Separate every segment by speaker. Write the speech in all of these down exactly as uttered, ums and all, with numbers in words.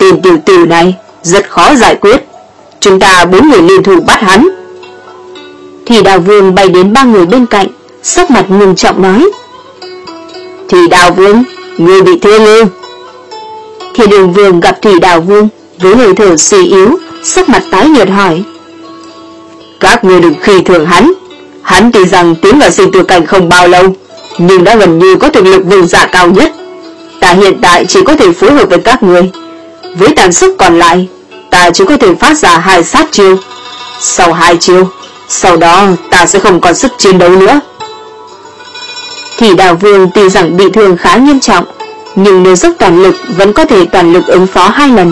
Speaker 1: Tên tiểu tử này rất khó giải quyết, chúng ta bốn người liên thủ bắt hắn. Thủy Đào Vương bay đến ba người bên cạnh, sắc mặt ngưng trọng nói: Thủy Đào Vương, ngươi bị thương ư? Thiên Ưng Vương gặp Thủy Đào Vương với hơi thở suy yếu, sắc mặt tái nhợt hỏi: Các ngươi đừng khinh thường hắn. Hắn tuy rằng tiến vào sinh tử cảnh không bao lâu, nhưng đã gần như có thực lực vương giả cao nhất. Ta hiện tại chỉ có thể phối hợp với các ngươi, với tàn sức còn lại ta chỉ có thể phát ra hai sát chiêu. Sau hai chiêu, sau đó ta sẽ không còn sức chiến đấu nữa. Thủy Đào Vương tuy rằng bị thương khá nghiêm trọng, nhưng nếu dốc toàn lực vẫn có thể toàn lực ứng phó hai lần.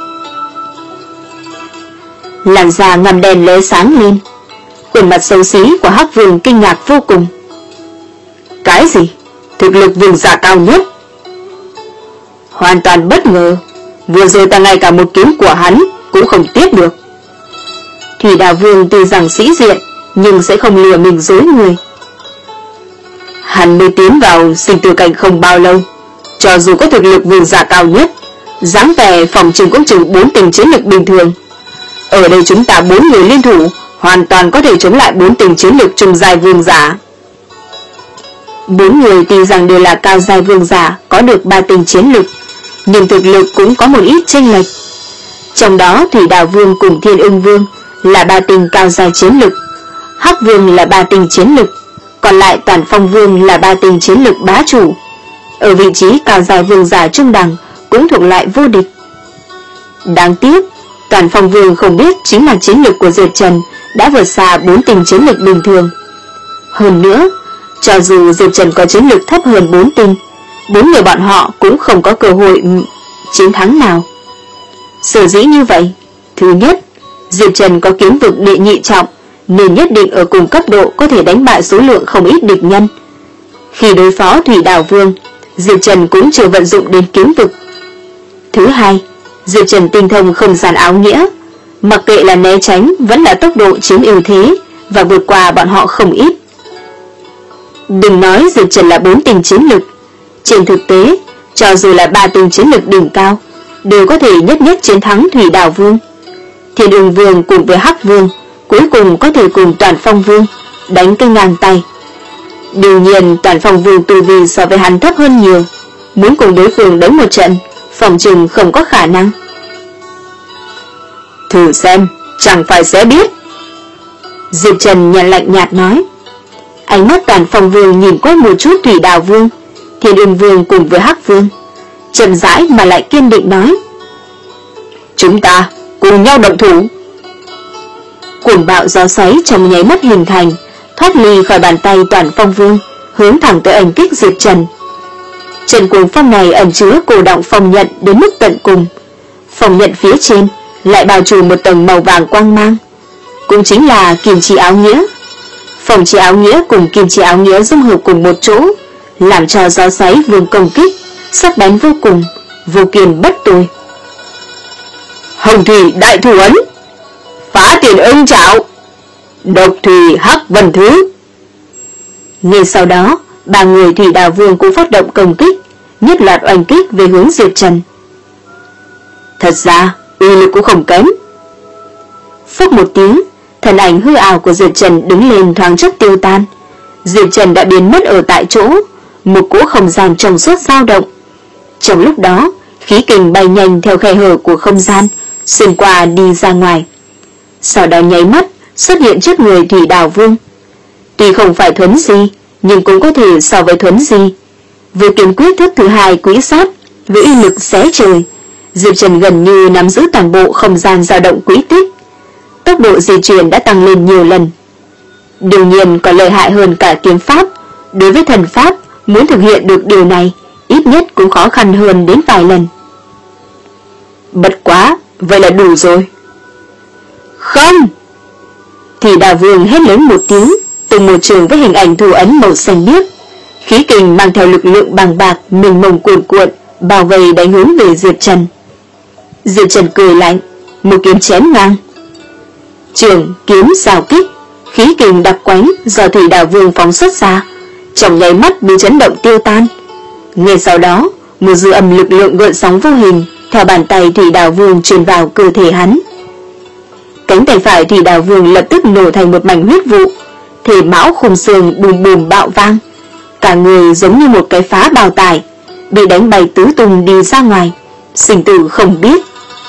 Speaker 1: Làn da ngăm đen lóe sáng lên, khuôn mặt xấu xí của Hắc Vương kinh ngạc vô cùng. Cái gì? Thực lực vương giả cao nhất? Hoàn toàn bất ngờ, vừa rồi ta ngay cả một kiếm của hắn cũng không tiếp được. Thủy Đào Vương tuy rằng sĩ diện, nhưng sẽ không lừa mình dối người. Hắn mới tiến vào sinh tử cảnh không bao lâu, cho dù có thực lực vương giả cao nhất, dáng vẻ phòng trừng cũng chừng bốn tình chiến lực bình thường. Ở đây chúng ta bốn người liên thủ hoàn toàn có thể chống lại bốn tình chiến lực trung giai vương giả. Bốn người tuy rằng đều là cao giai vương giả, có được ba tình chiến lực, nhưng thực lực cũng có một ít chênh lệch. Trong đó Thủy Đào Vương cùng Thiên Ưng Vương là ba tình cao giai chiến lực, Hắc Vương là ba tình chiến lực, còn lại Toàn Phong Vương là ba tình chiến lực bá chủ. Ở vị trí cao giai vương giả trung đẳng cũng thuộc lại vô địch. Đáng tiếc, Toàn Phong Vương không biết chính là chiến lực của Diệp Trần đã vượt xa bốn tình chiến lực bình thường. Hơn nữa, cho dù Diệp Trần có chiến lực thấp hơn bốn tình, bốn người bọn họ cũng không có cơ hội chiến thắng nào. Sở dĩ như vậy, thứ nhất, Diệp Trần có kiếm vực đệ nhị trọng, nên nhất định ở cùng cấp độ có thể đánh bại số lượng không ít địch nhân. Khi đối phó Thủy Đào Vương, Diệp Trần cũng chưa vận dụng đến kiếm vực. Thứ hai, Diệp Trần tinh thông không gian áo nghĩa, mặc kệ là né tránh vẫn là tốc độ chiếm ưu thế và vượt qua bọn họ không ít. Đừng nói Diệp Trần là bốn tình chiến lực, trên thực tế, cho dù là ba tình chiến lực đỉnh cao, đều có thể nhất nhất chiến thắng Thủy Đào Vương. Thiên Ưng Vương cùng với Hắc Vương cuối cùng có thể cùng Toàn Phong Vương đánh cái ngang tay. Đương nhiên Toàn Phong Vương tu vi so với hắn thấp hơn nhiều, muốn cùng đối phương đánh một trận, phòng chừng không có khả năng. Thử xem, chẳng phải sẽ biết. Diệp Trần nhận lạnh nhạt nói. Ánh mắt Toàn Phong Vương nhìn quét một chút Thủy Đào Vương, Thiên Ưng Vương cùng với Hắc Vương, chậm rãi mà lại kiên định nói: Chúng ta cùng nhau động thủ. Cuồng bạo gió xoáy trong nháy mắt hình thành, thoát ly khỏi bàn tay Toàn Phong Vương, hướng thẳng tới ẩn kích Diệp Trần. Trận cuồng phong này ẩn chứa cổ động phong nhận đến mức tận cùng. Phong nhận phía trên lại bao trùm một tầng màu vàng quang mang, cũng chính là kim chi áo nghĩa. Phong chi áo nghĩa cùng kim chi áo nghĩa dung hợp cùng một chỗ, làm cho gió xoáy vương công kích sắc bén vô cùng, vô kiên bất tồi. Hồng thủy đại thủ ấn, phá tiền ưng trảo, độc thủy hắc vân thứ. Ngay sau đó, ba người Thủy Đào Vương cũng phát động công kích, nhất loạt oanh kích về hướng Diệp Trần. Thật ra, uy lực cũng không kém. Phốc một tiếng, thân ảnh hư ảo của Diệp Trần đứng lên thoáng chốc tiêu tan. Diệp Trần đã biến mất ở tại chỗ, một cỗ không gian trong suốt dao động. Trong lúc đó, khí kình bay nhanh theo khe hở của không gian, xuyên qua đi ra ngoài. Sau đó nháy mắt xuất hiện trước người Thủy Đào Vương. Tuy không phải thuấn di, nhưng cũng có thể so với thuấn di. Với kiếm quyết thức thứ hai quỹ sát, với uy lực xé trời, Diệp Trần gần như nắm giữ toàn bộ không gian dao động quỹ tích. Tốc độ di chuyển đã tăng lên nhiều lần. Đương nhiên còn lợi hại hơn cả kiếm pháp. Đối với thần pháp, muốn thực hiện được điều này, ít nhất cũng khó khăn hơn đến vài lần. Bất quá, vậy là đủ rồi. Không! Thì Đào Vương hét lớn một tiếng, từng một trường với hình ảnh thủ ấn màu xanh biếc. Khí kình mang theo lực lượng bằng bạc, mênh mông cuồn cuộn, bao vây đánh hướng về Diệp Trần. Diệp Trần cười lạnh, một kiếm chém ngang. Trường kiếm xào kích, khí kình đặc quánh do Thủy Đào Vương phóng xuất ra, trong nháy mắt bị chấn động tiêu tan. Ngay sau đó, một dư âm lực lượng gợn sóng vô hình theo bàn tay Thủy Đào Vương truyền vào cơ thể hắn. Cánh tay phải Thủy Đào Vương lập tức nổ thành một mảnh huyết vụ, thể mão khung xương bùm bùm bạo vang, cả người giống như một cái phá bào tải, bị đánh bay tứ tung đi ra ngoài, sinh tử không biết.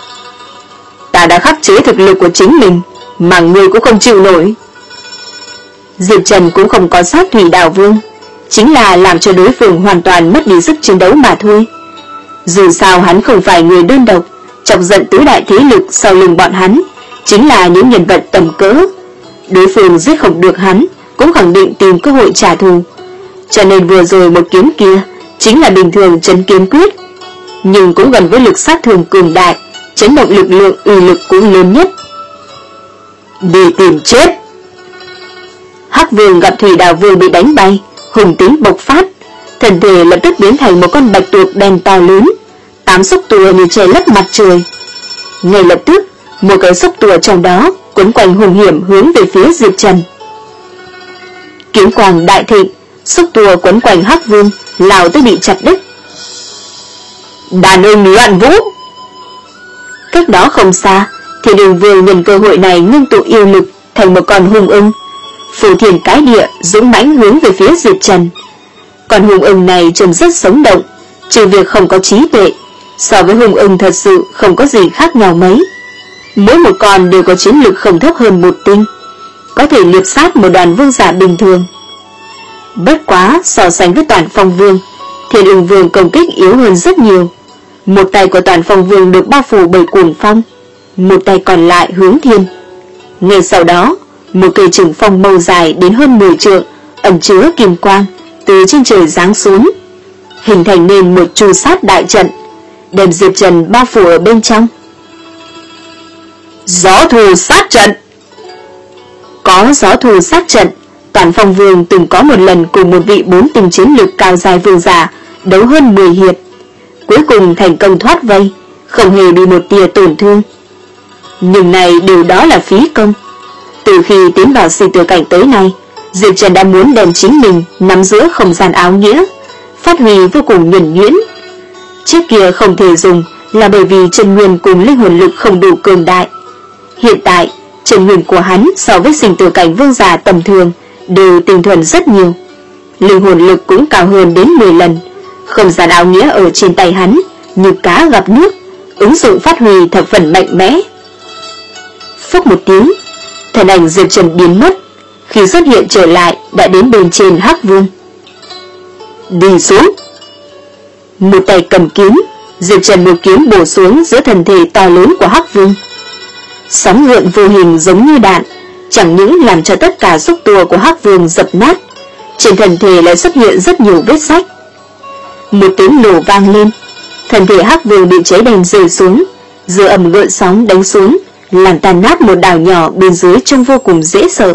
Speaker 1: Ta đã khắc chế thực lực của chính mình, mà ngươi cũng không chịu nổi. Diệp Trần cũng không có sát Thủy Đào Vương, chính là làm cho đối phương hoàn toàn mất đi sức chiến đấu mà thôi. Dù sao hắn không phải người đơn độc, chọc giận tứ đại thế lực sau lưng bọn hắn chính là những nhân vật tầm cỡ. Đối phương giết không được hắn, cũng khẳng định tìm cơ hội trả thù. Cho nên vừa rồi một kiếm kia chính là bình thường trấn kiếm quyết, nhưng cũng gần với lực sát thương cường đại, chấn động lực lượng uy lực cũng lớn nhất. Đi tìm chết. Hắc Vương gặp Thủy Đào Vương bị đánh bay, hùng tính bộc phát, thân thể lập tức biến thành một con bạch tuộc đen to lớn, tám xúc tua như che lấp mặt trời. Ngay lập tức, một cái xúc tua trong đó quấn quanh hùng hiểm hướng về phía Diệp Trần. Kiếm quang đại thịnh, xúc tua quấn quanh Hắc Vương, lao tới bị chặt đứt. Đàn ưng loạn vũ. Cách đó không xa, Thiên Ưng Vương nhân cơ hội này ngưng tụ yêu lực thành một con hung ưng, phủ thiền cái địa dũng mãnh hướng về phía Diệp Trần. Con hung ưng này trông rất sống động, trừ việc không có trí tuệ, so với hung ưng thật sự không có gì khác nhau mấy. Mỗi một con đều có chiến lực không thấp hơn một tinh, có thể liệp sát một đoàn vương giả bình thường. Bất quá so sánh với Toàn Phong Vương, Thiên Ưng Vương công kích yếu hơn rất nhiều. Một tay của Toàn Phong Vương được bao phủ bởi cuồng phong, một tay còn lại hướng thiên. Ngay sau đó, một cây trường phong màu dài đến hơn mười trượng, ẩn chứa kim quang, từ trên trời giáng xuống, hình thành nên một tru sát đại trận, đem Diệp Trần bao phủ ở bên trong. Gió thù sát trận. Có gió thù sát trận, Toàn Phong Vương từng có một lần cùng một vị bốn tinh chiến lực cao dài vương giả đấu hơn mười hiệp, cuối cùng thành công thoát vây, không hề bị một tia tổn thương. Nhưng này điều đó là phí công. Từ khi tiến vào sinh tử cảnh tới nay, Diệp Trần đã muốn đem chính mình nắm giữa không gian áo nghĩa, phát huy vô cùng nhuần nhuyễn. Trước kia không thể dùng là bởi vì chân nguyên cùng linh hồn lực không đủ cường đại. Hiện tại, chân nguyên của hắn so với sinh tử cảnh vương giả tầm thường đều tinh thuần rất nhiều, linh hồn lực cũng cao hơn đến mười lần. Không gian áo nghĩa ở trên tay hắn như cá gặp nước, ứng dụng phát huy thập phần mạnh mẽ. Phốc một tiếng, thân ảnh Diệp Trần biến mất, khi xuất hiện trở lại đã đến bên trên Hắc Vương. Đi xuống. Một tay cầm kiếm, Diệp Trần một kiếm bổ xuống giữa thân thể to lớn của Hắc Vương. Sóng gợn vô hình giống như đạn, chẳng những làm cho tất cả xúc tua của Hắc Vương dập nát, trên thân thể lại xuất hiện rất nhiều vết rách. Một tiếng nổ vang lên, thân thể Hắc Vương bị cháy đen rơi xuống, giữa ầm gợn sóng đánh xuống, làm tan nát một đảo nhỏ bên dưới trông vô cùng dễ sợ.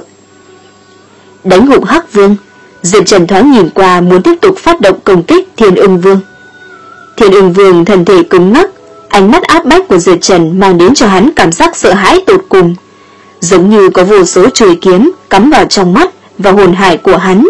Speaker 1: Đánh gục Hắc Vương, Diệp Trần thoáng nhìn qua muốn tiếp tục phát động công kích Thiên Ưng Vương. Thiên Ưng Vương thân thể cứng ngắc, ánh mắt áp bách của Diệp Trần mang đến cho hắn cảm giác sợ hãi tột cùng, giống như có vô số chuôi kiếm cắm vào trong mắt và hồn hải của hắn.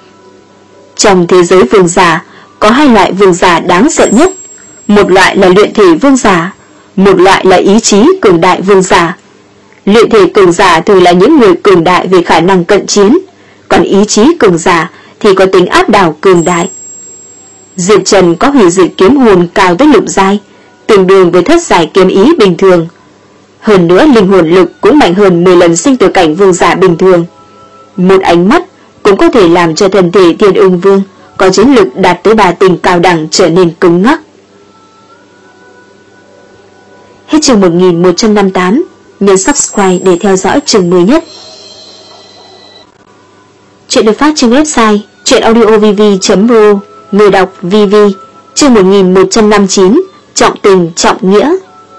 Speaker 1: Trong thế giới vương giả, có hai loại vương giả đáng sợ nhất, một loại là luyện thể vương giả, một loại là ý chí cường đại vương giả. Luyện thể cường giả thường là những người cường đại về khả năng cận chiến, còn ý chí cường giả thì có tính áp đảo cường đại. Diệp Trần có hủy diệt kiếm hồn cao tới lục giai, tương đương với thất giải kiếm ý bình thường. Hơn nữa linh hồn lực cũng mạnh hơn mười lần sinh tử cảnh vương giả bình thường. Một ánh mắt cũng có thể làm cho thân thể Thiên Ưng Vương có chiến lực đạt tới ba tinh cao đẳng trở nên cứng ngắc. Hết chương một nghìn một trăm năm mươi tám, nhấn subscribe để theo dõi chương mới nhất. Chuyện được phát trên website truyệnaudiovv chấm ro, người đọc vê vê, chương một nghìn một trăm năm mươi chín, trọng tình trọng nghĩa.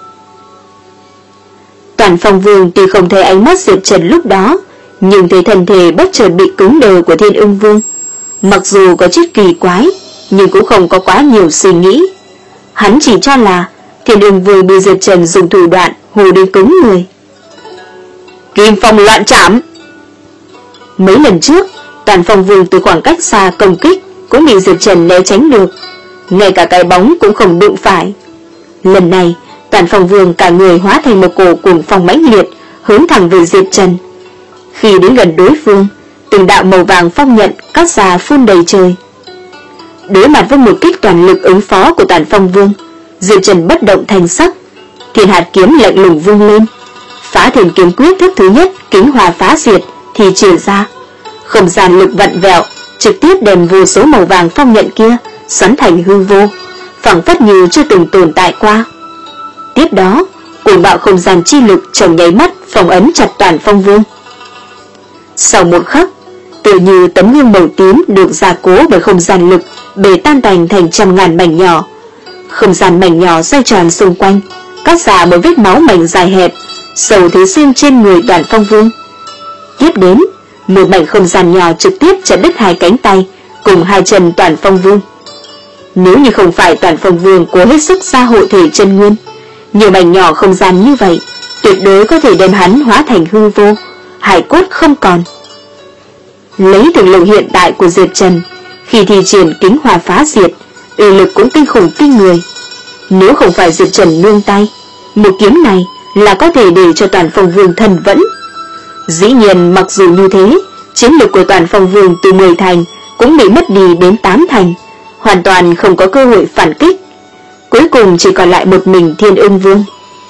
Speaker 1: Toàn Phong Vương tuy không thấy ánh mắt Diệp Trần lúc đó, nhưng thấy thân thể bất chợt bị cứng đờ của Thiên Ưng Vương, mặc dù có chút kỳ quái, nhưng cũng không có quá nhiều suy nghĩ. Hắn chỉ cho là Thiên Ưng Vương bị Diệp Trần dùng thủ đoạn hù đến cứng người. Kim Phong loạn trảm. Mấy lần trước, Toàn Phong Vương từ khoảng cách xa công kích cũng bị Diệp Trần né tránh được, ngay cả cái bóng cũng không đụng phải. Lần này, Toàn Phong Vương cả người hóa thành một cổ cuồng phong mãnh liệt, hướng thẳng về Diệp Trần. Khi đến gần đối phương, từng đạo màu vàng phong nhận cắt ra phun đầy trời. Đối mặt với một kích toàn lực ứng phó của Toàn Phong Vương, Diệp Trần bất động thành sắc. Thiên hạt kiếm lạnh lùng vung lên, Phá Thiên kiếm quyết thức thứ nhất kính hòa phá diệt thì triển ra. Không gian lực vặn vẹo, trực tiếp đem vô số màu vàng phong nhận kia xoắn thành hư vô, phảng phất như chưa từng tồn tại qua. Tiếp đó, cuồng bạo không gian chi lực trong nháy mắt phong ấn chặt Toàn Phong Vương. Sau một khắc, tựa như tấm gương màu tím được gia cố bởi không gian lực, bể tan tành thành trăm ngàn mảnh nhỏ. Không gian mảnh nhỏ xoay tròn xung quanh, cắt ra một vết máu mảnh dài hẹp, sâu thế xuyên trên người Toàn Phong Vương. Tiếp đến, một mảnh không gian nhỏ trực tiếp chặt đứt hai cánh tay cùng hai chân Toàn Phong Vương. Nếu như không phải Toàn Phong Vương cố hết sức ra hộ thể chân nguyên, nhiều mảnh nhỏ không gian như vậy tuyệt đối có thể đem hắn hóa thành hư vô, hải cốt không còn. Lấy thực lực hiện tại của Diệp Trần, khi thi triển kính hòa phá diệt, uy lực cũng kinh khủng kinh người. Nếu không phải Diệp Trần nương tay, một kiếm này là có thể để cho Toàn Phong Vương thần vẫn. Dĩ nhiên mặc dù như thế, chiến lực của Toàn Phong Vương từ mười thành cũng bị mất đi đến tám thành, hoàn toàn không có cơ hội phản kích. Cuối cùng chỉ còn lại một mình Thiên Ưng Vương.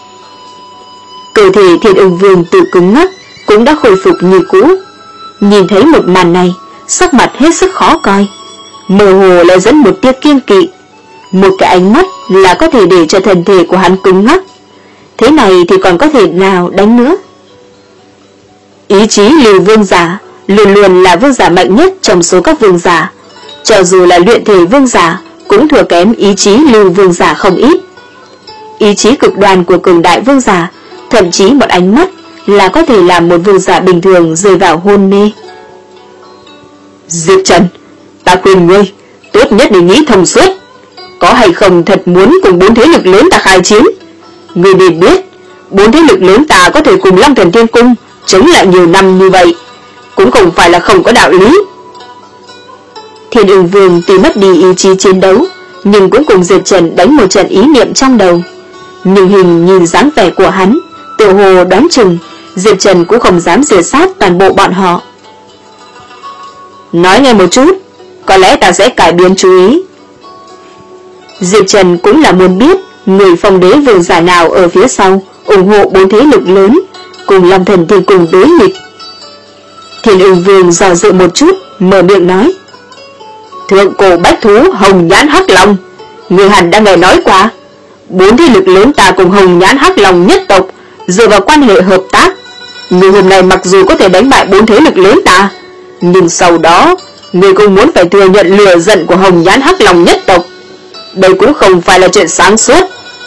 Speaker 1: Cơ thể Thiên Ưng Vương tự cứng ngắc cũng đã khôi phục như cũ. Nhìn thấy một màn này, sắc mặt hết sức khó coi, mơ hồ lại dẫn một tia kiêng kỵ. Một cái ánh mắt là có thể để cho thân thể của hắn cứng ngắc. Thế này thì còn có thể nào đánh nữa? Ý chí Lưu Vương giả luôn luôn là vương giả mạnh nhất trong số các vương giả. Cho dù là luyện thể vương giả cũng thua kém ý chí Lưu Vương giả không ít. Ý chí cực đoan của cường đại vương giả, thậm chí một ánh mắt là có thể làm một vương giả bình thường rơi vào hôn mê. Diệp Trần, ta khuyên ngươi tốt nhất để nghĩ thông suốt. Có hay không thật muốn cùng bốn thế lực lớn ta khai chiến? Ngươi nên biết, bốn thế lực lớn ta có thể cùng Long Thần Thiên Cung chống lại nhiều năm như vậy, cũng không phải là không có đạo lý. Thiên Ưng Vương tuy mất đi ý chí chiến đấu, nhưng cũng cùng Diệp Trần đánh một trận ý niệm trong đầu. Nhưng hình nhìn dáng vẻ của hắn, tự hồ đoán chừng Diệp Trần cũng không dám diệt sát toàn bộ bọn họ. Nói nghe một chút, có lẽ ta sẽ cải biến chú ý. Diệp Trần cũng là muốn biết người Phong Đế vương giả nào ở phía sau ủng hộ bốn thế lực lớn cùng Long Thần Thiên Cung đối nghịch. Thiên Ưng Vương dò dự một chút, mở miệng nói: Thượng cổ bách thú Hồng Nhãn Hắc Long, người hẳn đã nghe nói qua. Bốn thế lực lớn ta cùng Hồng Nhãn Hắc Long nhất tộc dựa vào quan hệ hợp tác, nhưng hôm nay mặc dù có thể đánh bại bốn thế lực lớn ta, nhưng sau đó người cũng muốn phải thừa nhận lửa giận của Hồng Nhãn Hắc Long nhất tộc. Đây cũng không phải là chuyện sáng suốt.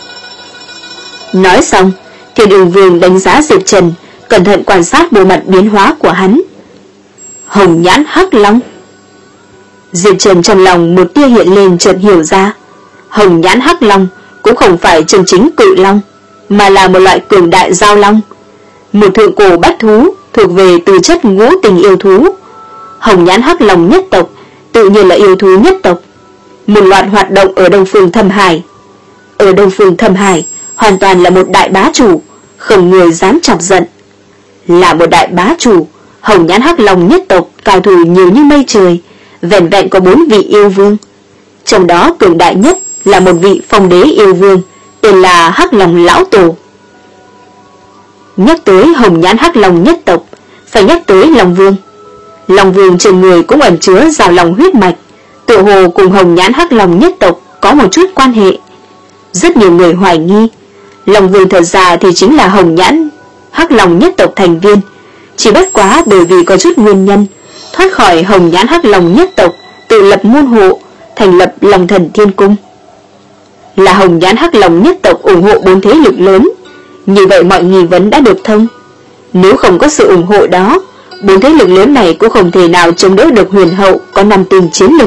Speaker 1: Nói xong, Thiên Ưng Vương đánh giá Diệp Trần, cẩn thận quan sát bộ mặt biến hóa của hắn. Hồng Nhãn Hắc Long. Diệp Trần trong lòng một tia hiện lên, chợt hiểu ra, Hồng Nhãn Hắc Long cũng không phải chân chính cự long, mà là một loại cường đại giao long, một thượng cổ bách thú thuộc về tư chất ngũ tình yêu thú. Hồng Nhãn Hắc Long nhất tộc tự nhiên là yêu thú nhất tộc. Một loạt hoạt động ở Đông Phương Thâm Hải. Ở Đông Phương Thâm Hải hoàn toàn là một đại bá chủ, không người dám chọc giận. Là một đại bá chủ, Hồng Nhãn Hắc Long nhất tộc cao thủ nhiều như mây trời, vẻn vẹn có bốn vị yêu vương. Trong đó cường đại nhất là một vị Phong Đế yêu vương, tên là Hắc Long Lão Tổ. Nhắc tới Hồng Nhãn Hắc Long nhất tộc, phải nhắc tới Long Vương. Long Vương trên người cũng ẩn chứa rào long huyết mạch, tự hồ cùng Hồng Nhãn Hắc Long nhất tộc có một chút quan hệ. Rất nhiều người hoài nghi Long Vương thật ra thì chính là Hồng Nhãn Hắc Long nhất tộc thành viên, chỉ bất quá bởi vì có chút nguyên nhân thoát khỏi Hồng Nhãn Hắc Long nhất tộc, tự lập môn hộ, thành lập Long Thần Thiên Cung. Là Hồng Nhãn Hắc Long nhất tộc ủng hộ bốn thế lực lớn, như vậy mọi nghi vấn đã được thông. Nếu không có sự ủng hộ đó, bốn thế lực lớn này cũng không thể nào chống đỡ được huyền hậu có năm tinh chiến lực.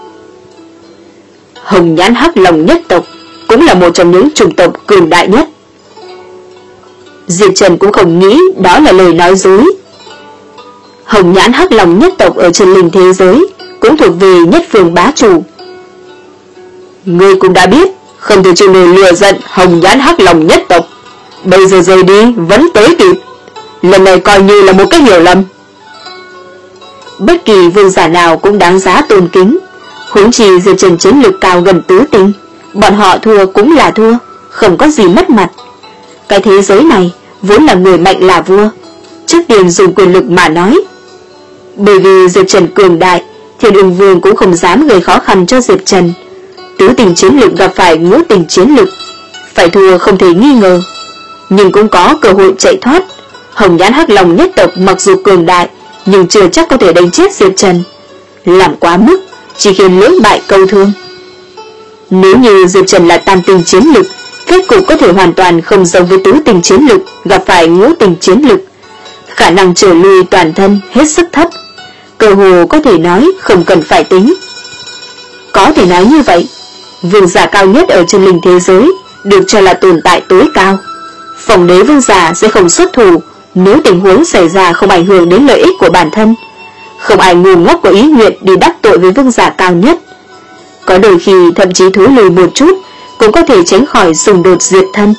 Speaker 1: Hồng Nhãn Hắc Long nhất tộc cũng là một trong những chủng tộc cường đại nhất. Diệp Trần cũng không nghĩ đó là lời nói dối. Hồng Nhãn Hắc Long nhất tộc ở chân linh thế giới cũng thuộc về nhất phương bá chủ. Ngươi cũng đã biết không thể chịu nổi lừa giận hồng nhãn hắc lòng nhất tộc. Bây giờ rời đi vẫn tới kịp. Lần này coi như là một cái hiểu lầm. Bất kỳ vương giả nào cũng đáng giá tôn kính, huống chi Diệp Trần chiến lực cao gần tứ tinh, bọn họ thua cũng là thua, không có gì mất mặt. Cái thế giới này vốn là người mạnh là vua, trước tiên dùng quyền lực mà nói. Bởi vì Diệp Trần cường đại, Thiên Ưng Vương cũng không dám gây khó khăn cho Diệp Trần. Tứ tình chiến lực gặp phải ngũ tình chiến lực, phải thua không thể nghi ngờ, nhưng cũng có cơ hội chạy thoát. Hồng nhãn hắc lòng nhất tộc mặc dù cường đại, nhưng chưa chắc có thể đánh chết Diệp Trần. Làm quá mức chỉ khiến lưỡng bại câu thương. Nếu như Diệp Trần là tam tình chiến lực, kết cục có thể hoàn toàn không giống với tứ tình chiến lực gặp phải ngũ tình chiến lực. Khả năng trở lui toàn thân hết sức thấp, cơ hồ có thể nói không cần phải tính. Có thể nói như vậy, vương giả cao nhất ở chân linh thế giới được cho là tồn tại tối cao. Phong đế vương giả sẽ không xuất thủ nếu tình huống xảy ra không ảnh hưởng đến lợi ích của bản thân. Không ai ngu ngốc có ý nguyện đi đắc tội với vương giả cao nhất. Có đôi khi thậm chí thối lùi một chút cũng có thể tránh khỏi xung đột diệt thân.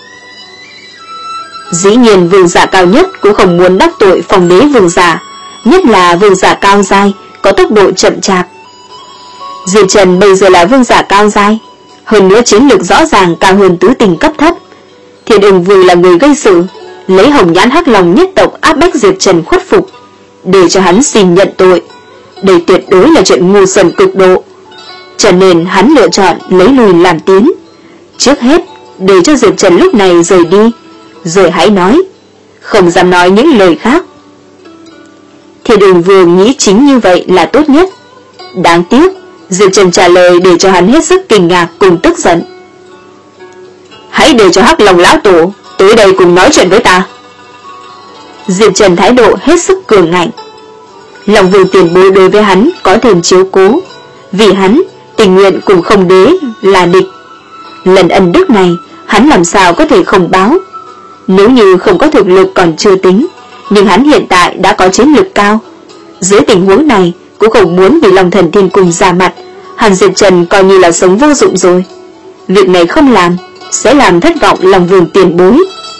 Speaker 1: Dĩ nhiên vương giả cao nhất cũng không muốn đắc tội phong đế vương giả, nhất là vương giả cao giai có tốc độ chậm chạp. Diệp Trần bây giờ là vương giả cao giai, hơn nữa chiến lược rõ ràng cao hơn tứ tình cấp thấp. Thiên Ưng Vương là người gây sự, lấy hồng nhãn hắc lòng nhất tộc áp bách Diệp Trần khuất phục, để cho hắn xin nhận tội. Đây tuyệt đối là chuyện ngu xuẩn cực độ, cho nên hắn lựa chọn lấy lùi làm tiến. Trước hết để cho Diệp Trần lúc này rời đi, rồi hãy nói, không dám nói những lời khác. Thiên Ưng Vương nghĩ chính như vậy là tốt nhất. Đáng tiếc Diệp Trần trả lời để cho hắn hết sức kinh ngạc cùng tức giận. Hãy để cho hắc lòng lão tổ tới đây cùng nói chuyện với ta. Diệp Trần thái độ hết sức cường ngạnh. Lòng Vương tiền bối đối với hắn có thêm chiếu cố, vì hắn tình nguyện cùng không đế là địch. Lần ân đức này hắn làm sao có thể không báo. Nếu như không có thực lực còn chưa tính, nhưng hắn hiện tại đã có chiến lực cao. Dưới tình huống này cũng không muốn vì Long Thần Thiên Cung ra mặt, hắn Diệp Trần coi như là sống vô dụng rồi. Việc này không làm sẽ làm thất vọng lòng Vương tiền bối.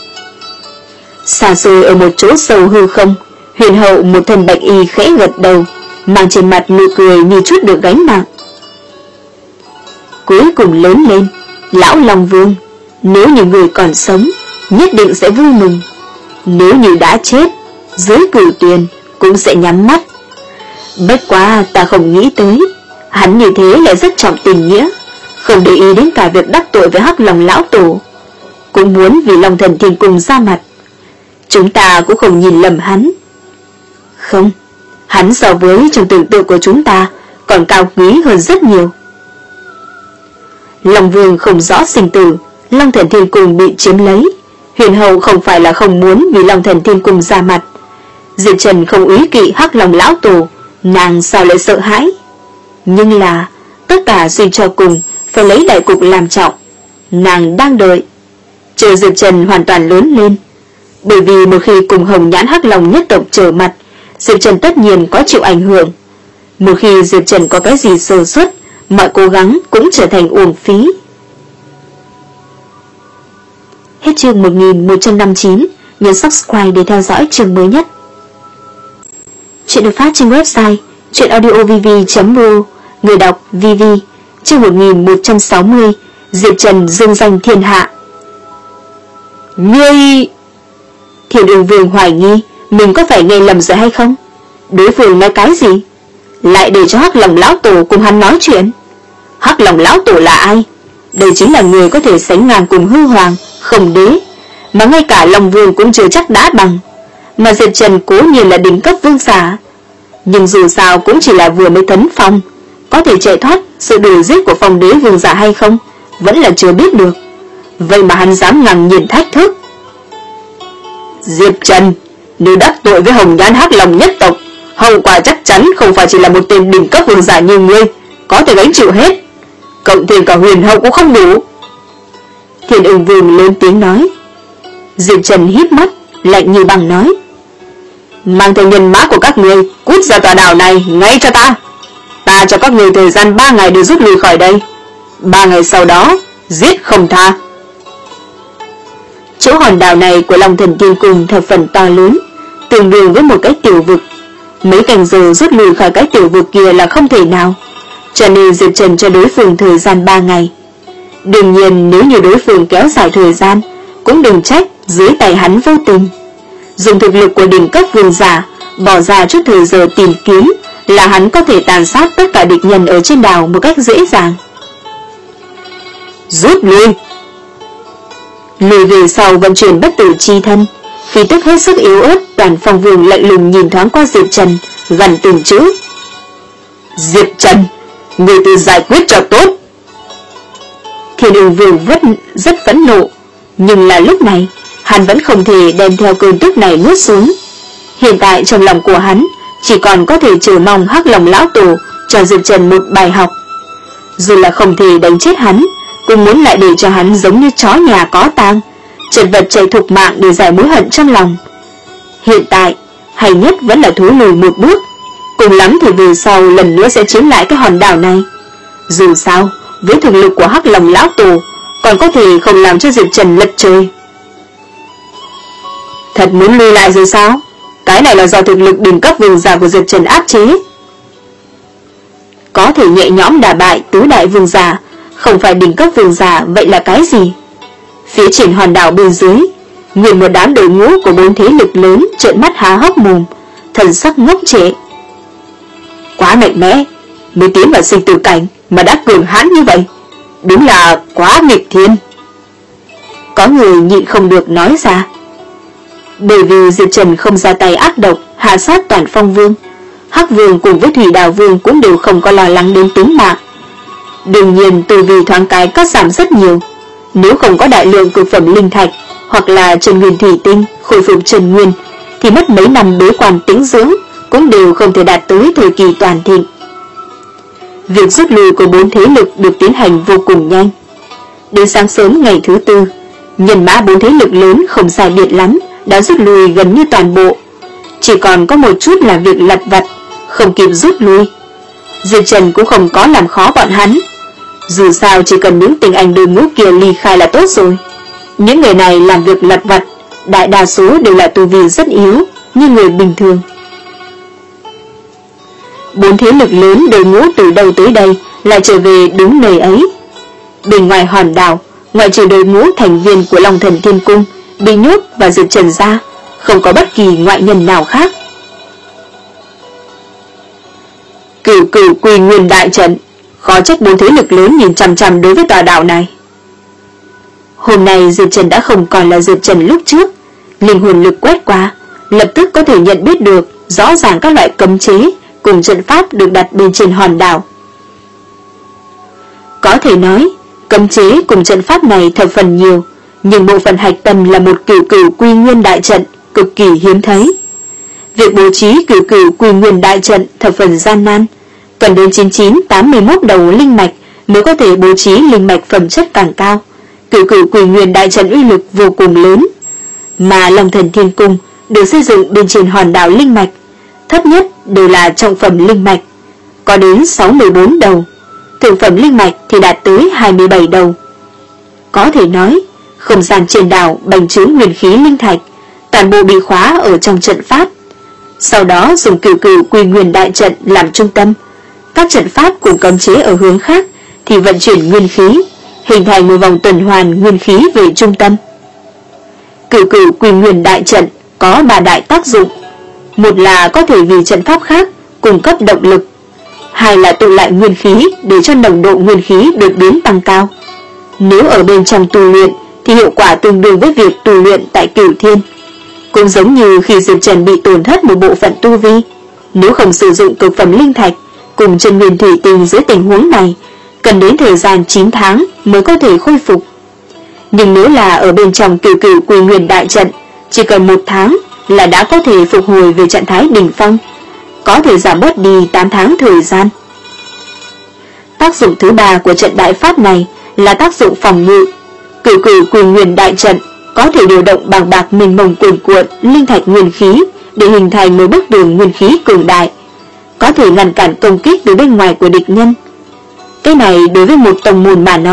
Speaker 1: Xa xôi ở một chỗ sâu hư không, Huyền Hậu một thân bạch y khẽ gật đầu, mang trên mặt nụ cười như chút được gánh nặng. Cuối cùng lớn lên, lão Long Vương, nếu như người còn sống nhất định sẽ vui mừng, nếu như đã chết, dưới cửu tuyền cũng sẽ nhắm mắt. Bất quá ta không nghĩ tới, hắn như thế lại rất trọng tình nghĩa, không để ý đến cả việc đắc tội với hắc lòng lão tổ, cũng muốn vì Long Thần Thiên Cung ra mặt. Chúng ta cũng không nhìn lầm hắn. Không, hắn so với trong tưởng tượng của chúng ta còn cao quý hơn rất nhiều. Long Vương không rõ sinh tử, Long Thần Thiên Cung bị chiếm lấy. Huyền Hậu không phải là không muốn vì Long Thần Thiên Cung ra mặt. Diệp Trần không úy kỵ hắc lòng lão tổ, nàng sao lại sợ hãi. Nhưng là tất cả suy cho cùng phải lấy đại cục làm trọng. Nàng đang đợi chờ Diệp Trần hoàn toàn lớn lên, bởi vì một khi cùng hồng nhãn hắc lòng nhất tộc trở mặt, Diệp Trần tất nhiên có chịu ảnh hưởng. Một khi Diệp Trần có cái gì sơ suất, mọi cố gắng cũng trở thành uổng phí. Hết chương một nghìn một trăm năm mươi chín, nhấn subscribe để theo dõi chương mới nhất. Chuyện được phát trên website chuyenaudiovv chấm ru, người đọc vê vê. Chương một nghìn một trăm sáu mươi, Diệp Trần dương danh thiên hạ. Ngươi... Thiên Ưng Vương hoài nghi mình có phải nghe lầm rồi hay không. Đối phương nói cái gì, lại để cho hắc lòng lão tổ cùng hắn nói chuyện. Hắc lòng lão tổ là ai? Đây chính là người có thể sánh ngang cùng hư hoàng, không đế, mà ngay cả Long Vương cũng chưa chắc đã bằng. Mà Diệp Trần cố nhiên là đỉnh cấp vương giả, nhưng dù sao cũng chỉ là vừa mới tấn phong, có thể chạy thoát sự đuổi giết của phong đế vương giả hay không vẫn là chưa biết được. Vậy mà hắn dám ngằng nhìn thách thức. Diệp Trần, nếu đắc tội với hồng nhãn hắc lòng nhất tộc, hậu quả chắc chắn không phải chỉ là một tên đỉnh cấp vương giả như ngươi có thể gánh chịu hết, cộng thêm cả Huyền Hậu cũng không đủ. Thiên Ưng Vương lớn tiếng nói. Diệp Trần híp mắt, lạnh như băng nói, mang theo nhân mã của các ngươi cút ra tòa đảo này ngay cho ta. Ta cho các ngươi thời gian ba ngày để rút lui khỏi đây. Ba ngày sau đó giết không tha. Chỗ hòn đảo này của Long Thần Tiên Cung thập phần to lớn, tương đương với một cái tiểu vực. Mấy canh giờ rút lui khỏi cái tiểu vực kia là không thể nào, cho nên Diệp Trần cho đối phương thời gian ba ngày. Đương nhiên nếu như đối phương kéo dài thời gian, cũng đừng trách dưới tay hắn vô tình. Dùng thực lực của đỉnh cấp vương giả, bỏ ra chút thời giờ tìm kiếm, là hắn có thể tàn sát tất cả địch nhân ở trên đảo một cách dễ dàng. Rút lui. Lùi về sau vận chuyển bất tử chi thân, khí tức hết sức yếu ớt. Toàn Phong Vương lạnh lùng nhìn thoáng qua Diệp Trần, gần từng chữ: Diệp Trần, người tự giải quyết cho tốt. Thiên Ưng Vương rất, rất phẫn nộ, nhưng là lúc này hắn vẫn không thể đem theo cơn tức này nuốt xuống. Hiện tại trong lòng của hắn chỉ còn có thể chờ mong Hắc Long lão tổ cho Diệp Trần một bài học. Dù là không thể đánh chết hắn, cũng muốn lại để cho hắn giống như chó nhà có tang, chật vật chạy thục mạng để giải mối hận trong lòng. Hiện tại hay nhất vẫn là thối lùi một bước, cùng lắm thì về sau lần nữa sẽ chiếm lại cái hòn đảo này. Dù sao với thực lực của Hắc Long lão tổ, còn có thể không làm cho Diệp Trần lật trời. Thật muốn lui lại rồi sao? Cái này là do thực lực đỉnh cấp vương giả của Diệp Trần áp chế. Có thể nhẹ nhõm đả bại tứ đại vương giả, không phải đỉnh cấp vương giả vậy là cái gì? Phía trên hòn đảo bên dưới, nguyên một đám đội ngũ của bốn thế lực lớn trợn mắt há hốc mồm, thần sắc ngốc trệ. Quá mạnh mẽ, mới tiến vào sinh tử cảnh mà đã cường hãn như vậy, đúng là quá nghịch thiên. Có người nhịn không được nói ra. Bởi vì Diệp Trần không ra tay ác độc hạ sát Toàn Phong Vương, Hắc Vương cùng với Thủy Đào Vương cũng đều không có lo lắng đến tính mạng. Đương nhiên tu vi thoáng cái cắt giảm rất nhiều. Nếu không có đại lượng cực phẩm linh thạch hoặc là chân nguyên thủy tinh khôi phục chân nguyên, thì mất mấy năm bế quan tĩnh dưỡng cũng đều không thể đạt tới thời kỳ toàn thịnh. Việc rút lui của bốn thế lực được tiến hành vô cùng nhanh. Đến sáng sớm ngày thứ tư, nhân mã bốn thế lực lớn không sai biệt lắm đã rút lui gần như toàn bộ, chỉ còn có một chút là việc lặt vặt không kịp rút lui. Diệp Trần cũng không có làm khó bọn hắn, dù sao chỉ cần những tình anh đội ngũ kia ly khai là tốt rồi. Những người này làm việc lặt vặt, đại đa số đều là tu vi rất yếu, như người bình thường. Bốn thế lực lớn đội ngũ từ đâu tới đây lại trở về đúng nơi ấy. Bên ngoài hòn đảo, ngoại trừ đội ngũ thành viên của Long Thần Thiên Cung, bị nhốt và Diệp Trần ra, không có bất kỳ ngoại nhân nào khác. Cửu cửu quy nguyên đại trận, khó trách bốn thế lực lớn nhìn chằm chằm đối với tòa đảo này. Hôm nay Diệp Trần đã không còn là Diệp Trần lúc trước, linh hồn lực quét qua, lập tức có thể nhận biết được rõ ràng các loại cấm chế cùng trận pháp được đặt bên trên hòn đảo. Có thể nói, cấm chế cùng trận pháp này thập phần nhiều, nhưng bộ phận hạch tâm là một cửu cửu quy nguyên đại trận cực kỳ hiếm thấy. Việc bố trí cửu cửu quy nguyên đại trận thập phần gian nan, cần đến chín chín tám mươi mốt đầu linh mạch mới có thể bố trí linh mạch phẩm chất càng cao. Cửu cửu quy nguyên đại trận uy lực vô cùng lớn, mà Long Thần Thiên Cung được xây dựng bên trên hòn đảo linh mạch, thấp nhất đều là trọng phẩm linh mạch, có đến sáu mươi bốn đầu, thượng phẩm linh mạch thì đạt tới hai mươi bảy đầu. Có thể nói, không gian trên đảo bành trướng nguyên khí linh thạch, toàn bộ bị khóa ở trong trận pháp. Sau đó dùng cửu cửu quy nguyên đại trận làm trung tâm, các trận pháp cùng cấm chế ở hướng khác thì vận chuyển nguyên khí, hình thành một vòng tuần hoàn nguyên khí về trung tâm. Cửu cửu quy nguyên đại trận có ba đại tác dụng: một là có thể vì trận pháp khác cung cấp động lực, hai là tụ lại nguyên khí để cho nồng độ nguyên khí đột biến tăng cao. Nếu ở bên trong tu luyện thì hiệu quả tương đương với việc tu luyện tại Cửu Thiên. Cũng giống như khi Diệp Trần bị tổn thất một bộ phận tu vi, nếu không sử dụng cực phẩm linh thạch cùng chân nguyên thủy tinh dưới tình huống này, cần đến thời gian chín tháng mới có thể khôi phục. Nhưng nếu là ở bên trong cửu cửu quy nguyên đại trận, chỉ cần một tháng là đã có thể phục hồi về trạng thái đỉnh phong, có thể giảm bớt đi tám tháng thời gian. Tác dụng thứ ba của trận đại pháp này là tác dụng phòng ngự. Cửu cửu quy nguyên đại trận có thể điều động bằng bạc mênh mông cuồn cuộn linh thạch nguyên khí để hình thành một bức tường nguyên khí cường đại, có thể ngăn cản công kích từ bên ngoài của địch nhân. Cái này đối với một tông môn mà nói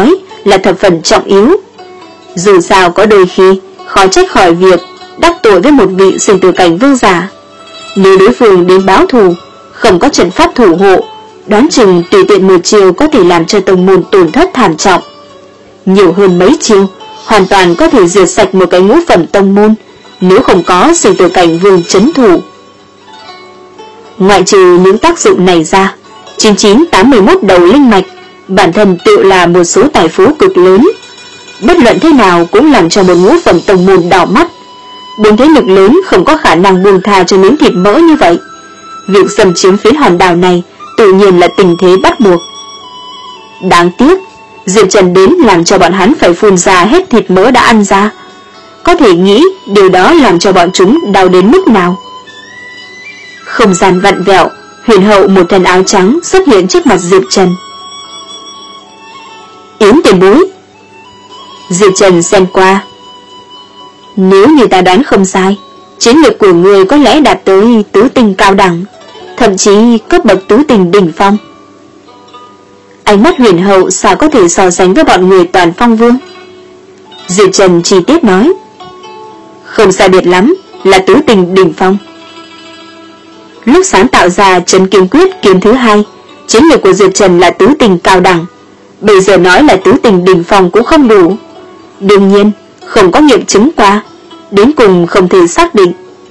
Speaker 1: là thập phần trọng yếu. Dù sao có đôi khi khó trách khỏi việc đắc tội với một vị sinh tử cảnh vương giả. Nếu đối phương đến báo thù, không có trận pháp thủ hộ, đoán chừng tùy tiện một chiều có thể làm cho tông môn tổn thất thảm trọng. Nhiều hơn mấy chiêu, hoàn toàn có thể diệt sạch một cái ngũ phẩm tông môn, nếu không có sinh tử cảnh vương trấn thủ. Ngoại trừ những tác dụng này ra, chín chín tám mươi mốt đầu linh mạch bản thân tự là một số tài phú cực lớn, bất luận thế nào cũng làm cho một ngũ phẩm tông môn đỏ mắt. Bốn thế lực lớn không có khả năng buông tha cho miếng thịt mỡ như vậy. Việc xâm chiếm phiến hòn đảo này tự nhiên là tình thế bắt buộc. Đáng tiếc, Diệp Trần đến làm cho bọn hắn phải phun ra hết thịt mỡ đã ăn ra. Có thể nghĩ điều đó làm cho bọn chúng đau đến mức nào. Không gian vặn vẹo, Huyền Hậu một thân áo trắng xuất hiện trước mặt Diệp Trần. Yến tiền bối. Diệp Trần xem qua. Nếu như ta đoán không sai, chiến lược của người có lẽ đạt tới tứ tinh cao đẳng, thậm chí cấp bậc tứ tinh đỉnh phong. Ánh mắt Huyền Hậu sao có thể so sánh với bọn người toàn phong vương? Diệp Trần chi tiết nói. Không sai biệt lắm, là tứ tinh đỉnh phong. Lúc sáng tạo ra Trấn Kiếm Quyết kiếm thứ hai, chiến lược của Diệp Trần là tứ tinh cao đẳng. Bây giờ nói là tứ tinh đỉnh phong cũng không đủ. Đương nhiên, không có nghiệm chứng qua, đến cùng không thể xác định.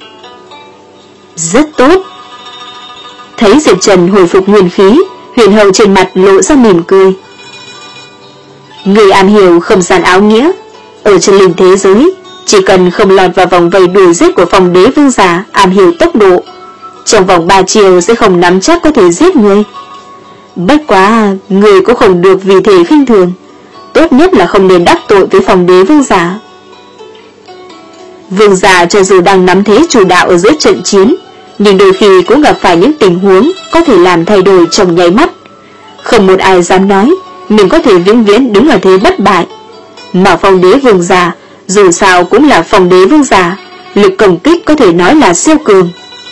Speaker 1: Rất tốt. Thấy Diệp Trần hồi phục nguyên khí, Huyền Hậu trên mặt lộ ra mỉm cười. Người am hiểu không gian áo nghĩa, ở trên linh thế giới, chỉ cần không lọt vào vòng vây đuổi giết của Phong Đế vương giả am hiểu tốc độ, trong vòng ba chiều sẽ không nắm chắc có thể giết người. Bất quá, người cũng không được vì thế khinh thường, tốt nhất là không nên đắc tội với Phong Đế vương giả. Vương giả cho dù đang nắm thế chủ đạo ở giữa trận chiến, nhưng đôi khi cũng gặp phải những tình huống có thể làm thay đổi trong nháy mắt. Không một ai dám nói mình có thể vĩnh viễn đứng ở thế bất bại. Mà Phong Đế vương giả dù sao cũng là Phong Đế vương giả, lực công kích có thể nói là siêu cường.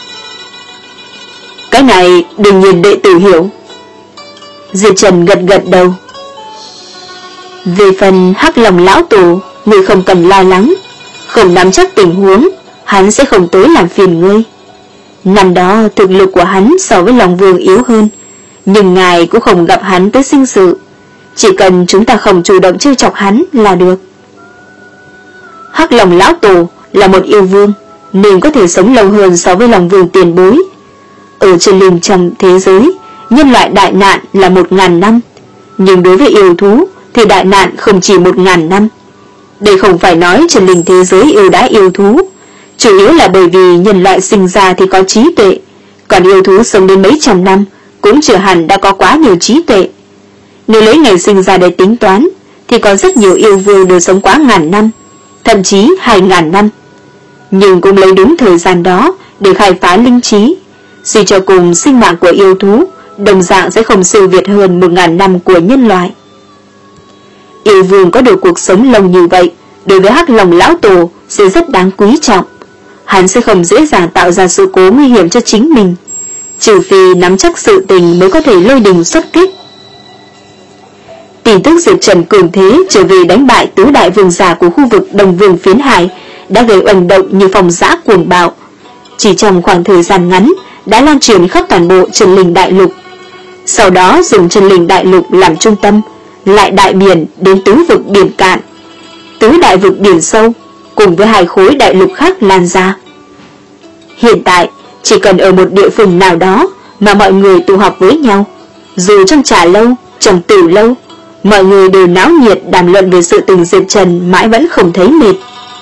Speaker 1: Cái này đương nhiên đệ tử hiểu. Diệp Trần gật gật đầu. Về phần Hắc Lòng lão tổ, người không cần lo lắng, không nắm chắc tình huống, hắn sẽ không tới làm phiền ngươi. Năm đó thực lực của hắn so với Long Vương yếu hơn, nhưng ngài cũng không gặp hắn tới sinh sự, chỉ cần chúng ta không chủ động trêu chọc hắn là được. Hắc Lòng lão tổ là một yêu vương, nên có thể sống lâu hơn so với Long Vương tiền bối. Ở trên linh trong thế giới, nhân loại đại nạn là một ngàn năm, nhưng đối với yêu thú thì đại nạn không chỉ một ngàn năm. Đây không phải nói trên linh thế giới yêu đãi yêu thú, chủ yếu là bởi vì nhân loại sinh ra thì có trí tuệ, còn yêu thú sống đến mấy trăm năm cũng chưa hẳn đã có quá nhiều trí tuệ. Nếu lấy ngày sinh ra để tính toán, thì có rất nhiều yêu vương đều sống quá ngàn năm, thậm chí hai ngàn năm. Nhưng cũng lấy đúng thời gian đó để khai phá linh trí, suy cho cùng sinh mạng của yêu thú đồng dạng sẽ không siêu việt hơn một ngàn năm của nhân loại. Yêu vương có được cuộc sống lâu như vậy, đối với Hắc Lòng lão tổ sẽ rất đáng quý trọng. Hắn sẽ không dễ dàng tạo ra sự cố nguy hiểm cho chính mình, trừ phi nắm chắc sự tình mới có thể lôi đình xuất kích. Tin tức Diệp Trần cường thế trở về đánh bại tứ đại vương giả của khu vực Đông Vương Phiến Hải đã gây oanh động như phòng dã cuồng bạo. Chỉ trong khoảng thời gian ngắn đã lan truyền khắp toàn bộ Chân Linh Đại Lục. Sau đó dùng Chân Linh Đại Lục làm trung tâm, lại đại biển đến tứ vực biển cạn, tứ đại vực biển sâu, cùng với hai khối đại lục khác lan ra. Hiện tại, chỉ cần ở một địa phương nào đó mà mọi người tụ họp với nhau, dù trong trà lâu, trong tiểu lâu, mọi người đều náo nhiệt đàm luận về sự tình Diệp Trần mãi vẫn không thấy mệt.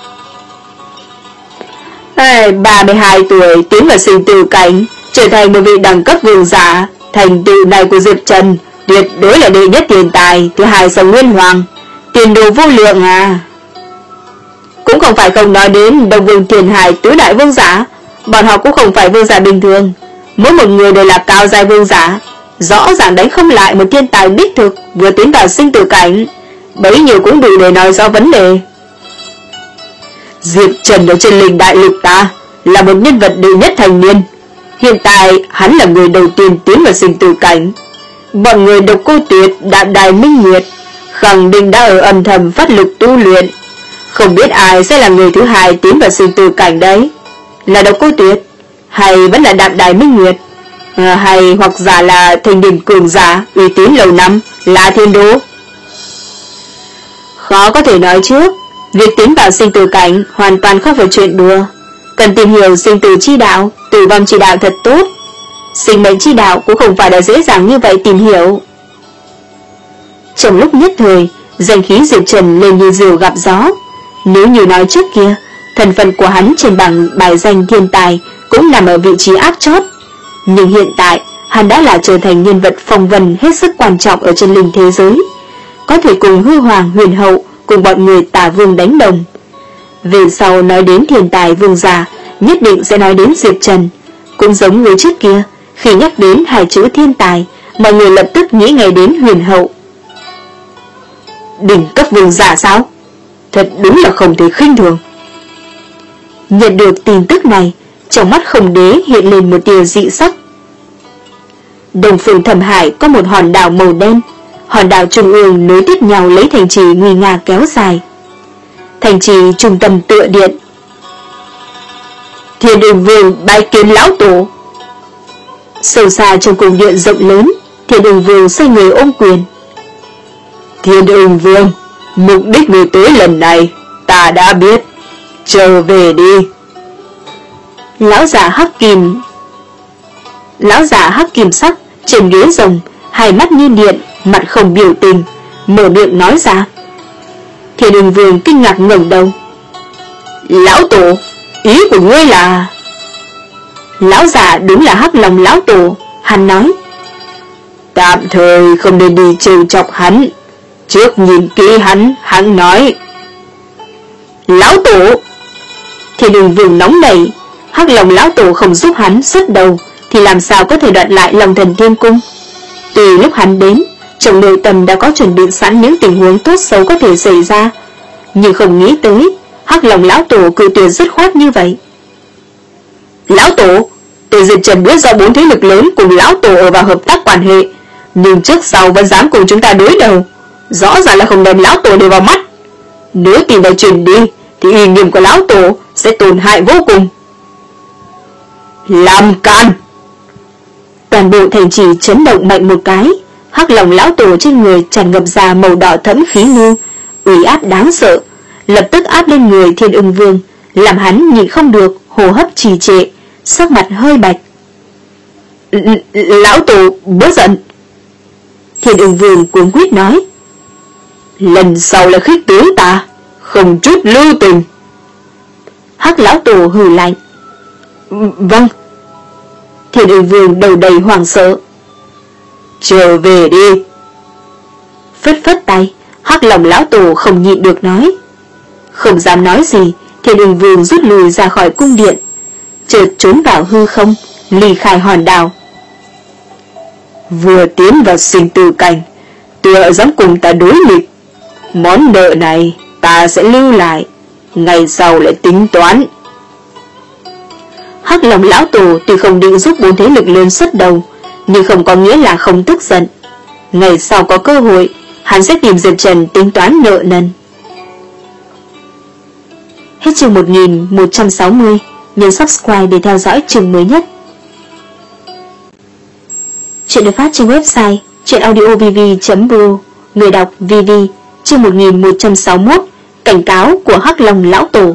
Speaker 1: ba mươi hai tuổi tiến vào sinh tử cảnh, trở thành một vị đẳng cấp vương giả, thành tựu này của Diệp Trần tuyệt đối là đệ nhất tiền tài, thứ hai sông Nguyên Hoàng, tiền đồ vô lượng à. Cũng không phải không nói đến Đông Vương Thiền Hải tứ đại vương giả, bọn họ cũng không phải vương giả bình thường, mỗi một người đều là cao giai vương giả, rõ ràng đánh không lại một thiên tài đích thực vừa tiến vào sinh tử cảnh, bấy nhiêu cũng đủ để nói rõ vấn đề. Diệp Trần ở trên linh đại lục ta là một nhân vật đệ nhất thành niên, hiện tại hắn là người đầu tiên tiến vào sinh tử cảnh. Bọn người Độc Cô Tuyệt, Đạm Đài Minh Nguyệt khẳng định đã ở âm thầm phát lực tu luyện. Không biết ai sẽ là người thứ hai tiến vào sinh tử cảnh đấy. Là Độc Cô Tuyệt, hay vẫn là Đạm Đài Minh Nguyệt, à, hay hoặc giả là thanh niên cường giả uy tín lâu năm là Thiên Đô. Khó có thể nói trước. Việc tiến vào sinh tử cảnh hoàn toàn không phải chuyện đùa. Cần tìm hiểu sinh tử chi đạo, tử vong chi đạo thật tốt. Sinh mệnh chi đạo cũng không phải là dễ dàng như vậy tìm hiểu. Trong lúc nhất thời, danh khí Diệp Trần lên như diều gặp gió. Nếu như nói trước kia, thân phận của hắn trên bảng bài danh thiên tài cũng nằm ở vị trí áp chót. Nhưng hiện tại, hắn đã là trở thành nhân vật phong vân hết sức quan trọng ở chân linh thế giới, có thể cùng Hư Hoàng, Huyền Hậu cùng bọn người Tả Vương đánh đồng. Về sau nói đến thiên tài vương giả, nhất định sẽ nói đến Diệp Trần. Cũng giống người trước kia, khi nhắc đến hai chữ thiên tài, mọi người lập tức nghĩ ngay đến Huyền Hậu. Đỉnh cấp vương giả sao? Thật đúng là không thể khinh thường. Nhận được tin tức này, trong mắt Không Đế hiện lên một tia dị sắc. Đồng Phương Thẩm Hải có một hòn đảo màu đen, hòn đảo trung ương nối tiếp nhau lấy thành trì nguy nga kéo dài. Thành trì trung tâm tựa điện. Thiên Đường Vương bái kiến lão tổ. Sâu xa trong cung điện rộng lớn, Thiên Đường Vương xoay người ôm quyền. Thiên Đường Vương, mục đích người tới lần này ta đã biết, trở về đi. Lão giả hắc kim Lão giả hắc kim sắc trên ghế rồng, hai mắt như điện, mặt không biểu tình, mở miệng nói ra. Thiên Đường Vương kinh ngạc ngẩng đầu. Lão tổ, ý của ngươi là... Lão giả đúng là Hắc Long lão tổ. Hắn nói, tạm thời không nên đi trêu chọc hắn, trước nhìn kỹ hắn. Hắn nói, lão tổ. Thiên Đường Vương nóng nảy. Hắc Long lão tổ không giúp hắn xuất đầu thì làm sao có thể đoạt lại Long Thần Thiên Cung. Tuy lúc hắn đến, trong nội tâm đã có chuẩn bị sẵn những tình huống tốt xấu có thể xảy ra, nhưng không nghĩ tới Hắc Long lão tổ cự tuyệt dứt khoát như vậy. Lão tổ, tôi Diệp Trần biết do bốn thế lực lớn cùng lão tổ ở vào hợp tác quan hệ, nhưng trước sau vẫn dám cùng chúng ta đối đầu, rõ ràng là không đem lão tổ để vào mắt. Nếu tìm vào truyền đi thì uy nghiêm của lão tổ sẽ tổn hại vô cùng. Làm can! Toàn bộ thành trì chấn động mạnh một cái. Hắc Long lão tổ trên người tràn ngập ra màu đỏ thẫm khí lưu, uy áp đáng sợ, lập tức áp lên người Thiên Ưng Vương, làm hắn nhịn không được, hô hấp trì trệ, sắc mặt hơi bạch. Lão tổ bớt giận. Thiên Ưng Vương cuống quýt nói, lần sau là khích tướng ta, không chút lưu tình. Hắc lão tổ hừ lạnh. Vâng. Thiên Ưng Vương đầu đầy hoảng sợ. Trở về đi. Phất phất tay, Hắc Long lão tổ không nhịn được nói. Không dám nói gì, Thiên Ưng Vương rút lui ra khỏi cung điện, chợt trốn vào hư không, ly khai hòn đảo. Vừa tiến vào sinh tử cảnh, tựa dám cùng ta đối nghịch. Món nợ này ta sẽ lưu lại, ngày sau lại tính toán. Hắc Long lão tổ tuy không định giúp bốn thế lực lớn xuất đầu, nhưng không có nghĩa là không tức giận. Ngày sau có cơ hội, hắn sẽ tìm Diệp Trần tính toán nợ nần. Hết chương một nghìn một trăm sáu mươi, nhấn subscribe để theo dõi chương mới nhất. Chuyện được phát trên website chuyenaudiovv chấm pro. Người đọc vê vê. Chương một nghìn một trăm sáu mươi mốt, cảnh cáo của Hắc Long lão tổ.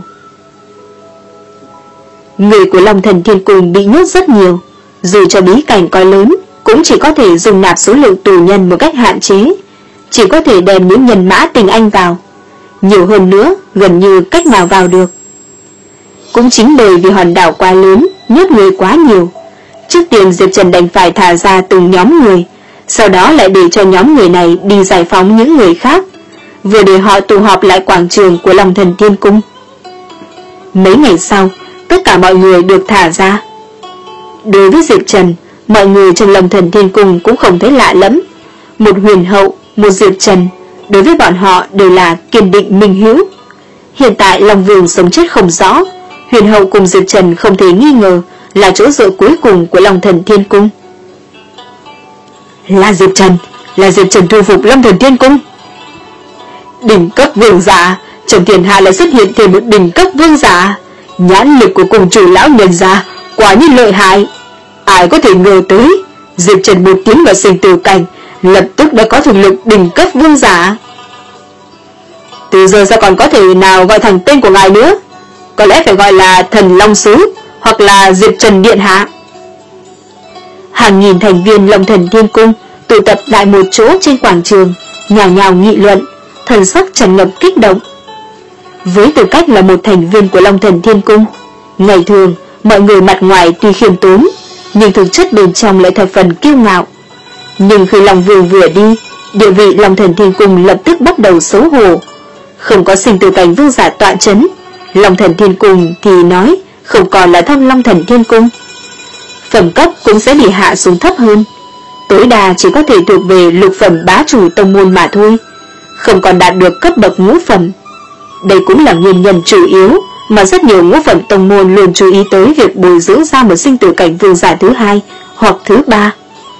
Speaker 1: Người của Long Thần Thiên Cung bị nhốt rất nhiều, dù cho bí cảnh coi lớn cũng chỉ có thể dùng nạp số lượng tù nhân một cách hạn chế, chỉ có thể đem những nhân mã tình anh vào, nhiều hơn nữa gần như cách nào vào được. Cũng chính bởi vì hòn đảo quá lớn, nhốt người quá nhiều, trước tiên Diệp Trần đành phải thả ra từng nhóm người, sau đó lại để cho nhóm người này đi giải phóng những người khác, vừa để họ tụ họp lại quảng trường của Long Thần Thiên Cung. Mấy ngày sau, tất cả mọi người được thả ra. Đối với Diệp Trần, mọi người trong Long Thần Thiên Cung cũng không thấy lạ lẫm. Một huyền hậu, một Diệp Trần, đối với bọn họ đều là kiên định minh hữu. Hiện tại Long Vương sống chết không rõ, huyền hậu cùng Diệp Trần không thể nghi ngờ là chỗ dựa cuối cùng của Long Thần Thiên Cung. Là Diệp Trần, là Diệp Trần thu phục Long Thần Thiên Cung. Đỉnh cấp vương giả, trong thiên hạ lại xuất hiện thêm một đỉnh cấp vương giả. Nhãn lực của cùng chủ lão nhân gia quả nhiên lợi hại. Ai có thể ngờ tới, Diệp Trần một tiếng vào sinh tử cảnh, lập tức đã có thực lực đỉnh cấp vương giả. Từ giờ ra còn có thể nào gọi thẳng tên của ngài nữa? Có lẽ phải gọi là Thần Long Sứ, hoặc là Diệp Trần Điện Hạ. Hàng nghìn thành viên Long Thần Thiên Cung tụ tập tại một chỗ trên quảng trường, nhào nhào nghị luận, thần sắc tràn ngập kích động. Với tư cách là một thành viên của Long Thần Thiên Cung, ngày thường mọi người mặt ngoài tuy khiêm tốn, nhưng thực chất bên trong lại thập phần kiêu ngạo. Nhưng khi Long Vương vừa đi, địa vị Long Thần Thiên Cung lập tức bắt đầu xấu hổ. Không có sinh tử cảnh vương giả tọa chấn, Long Thần Thiên Cung thì nói không còn là Thâm Long Thần Thiên Cung. Phẩm cấp cũng sẽ bị hạ xuống thấp hơn, tối đa chỉ có thể thuộc về lục phẩm bá chủ tông môn mà thôi, không còn đạt được cấp bậc ngũ phẩm. Đây cũng là nguyên nhân chủ yếu mà rất nhiều ngũ phẩm tông môn luôn chú ý tới việc bồi dưỡng ra một sinh tử cảnh vương giả thứ hai hoặc thứ ba.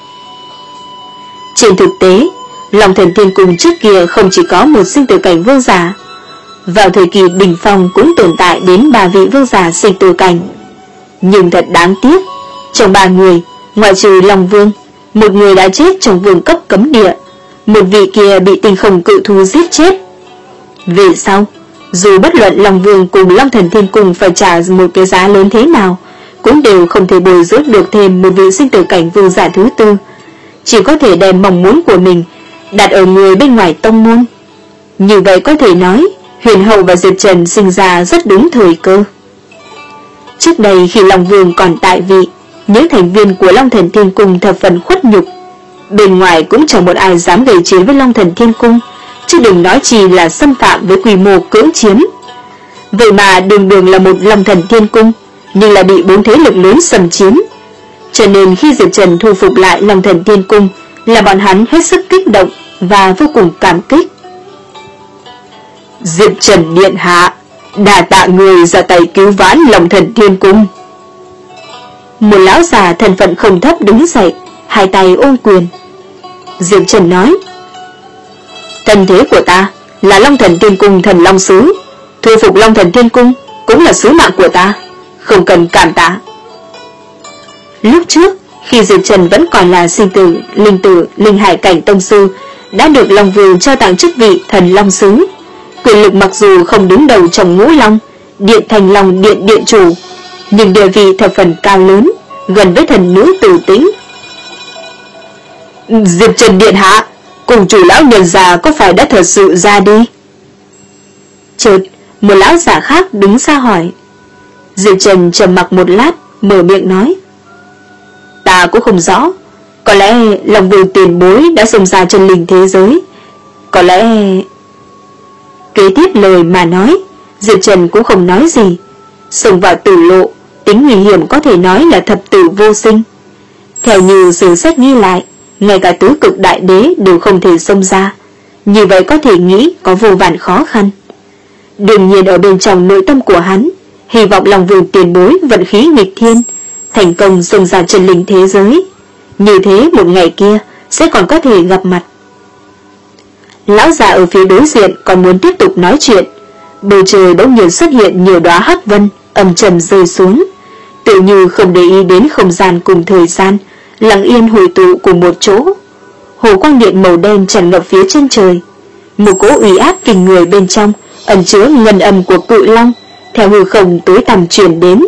Speaker 1: Trên thực tế, Long Thần Thiên Cung trước kia không chỉ có một sinh tử cảnh vương giả, vào thời kỳ đỉnh phong cũng tồn tại đến ba vị vương giả sinh tử cảnh. Nhưng thật đáng tiếc, trong ba người, ngoại trừ Long Vương, một người đã chết trong vương cấp cấm địa, một vị kia bị tinh không cự thú giết chết. Về sau, dù bất luận Long Vương cùng Long Thần Thiên Cung phải trả một cái giá lớn thế nào, cũng đều không thể bồi dưỡng được thêm một vị sinh tử cảnh vương giả thứ tư, chỉ có thể đem mong muốn của mình đặt ở người bên ngoài tông môn. Như vậy có thể nói, Huyền Hậu và Diệp Trần sinh ra rất đúng thời cơ. Trước đây khi Long Vương còn tại vị, những thành viên của Long Thần Thiên Cung thập phần khuất nhục. Bên ngoài cũng chẳng một ai dám gây chiến với Long Thần Thiên Cung, chứ đừng nói chi là xâm phạm với quy mô cưỡng chiếm. Vậy mà đường đường là một Long Thần Thiên Cung, nhưng là bị bốn thế lực lớn xâm chiếm. Cho nên khi Diệp Trần thu phục lại Long Thần Thiên Cung, là bọn hắn hết sức kích động và vô cùng cảm kích. Diệp Trần Điện Hạ, đà tạ người ra tay cứu vãn Long Thần Thiên Cung. Một lão già thân phận không thấp đứng dậy, hai tay ôm quyền. Diệp Trần nói: thân thế của ta là Long Thần Thiên Cung Thần Long Sứ, thu phục Long Thần Thiên Cung cũng là sứ mạng của ta, không cần cảm tạ. Lúc trước, khi Diệp Trần vẫn còn là sinh tử, linh tử, linh hải cảnh tông sư, đã được Long Vương trao tặng chức vị Thần Long Sứ. Quyền lực mặc dù không đứng đầu trong ngũ long, Điện Thành Long Điện Điện Chủ, nhưng địa vị thập phần cao lớn, gần với thần nữ Tử Tĩnh. Diệp Trần Điện Hạ, cùng chủ lão nhân già có phải đã thật sự ra đi? Chợt, một lão giả khác đứng ra hỏi. Diệp Trần trầm mặc một lát, mở miệng nói: ta cũng không rõ, có lẽ Long Vương tiền bối đã xông ra chân linh thế giới, có lẽ... Kế tiếp lời mà nói, Diệp Trần cũng không nói gì. Xông vào tử lộ, tính nguy hiểm có thể nói là thập tử vô sinh. Theo như sử sách ghi lại, ngay cả tứ cực đại đế đều không thể xông ra. Như vậy có thể nghĩ có vô vàn khó khăn. Đương nhiên ở bên trong nội tâm của hắn, hy vọng Long Vương tiền bối vận khí nghịch thiên, thành công xông ra chân linh thế giới. Như thế một ngày kia sẽ còn có thể gặp mặt. Lão già ở phía đối diện còn muốn tiếp tục nói chuyện, bầu trời bỗng nhiên xuất hiện nhiều đóa hắc vân âm trầm rơi xuống, tự như không để ý đến không gian cùng thời gian, lặng yên hội tụ cùng một chỗ. Hồ quang điện màu đen tràn ngập phía chân trời, một cỗ uy áp kinh người bên trong ẩn chứa ngân âm của cự long, theo hư không tối tăm truyền đến.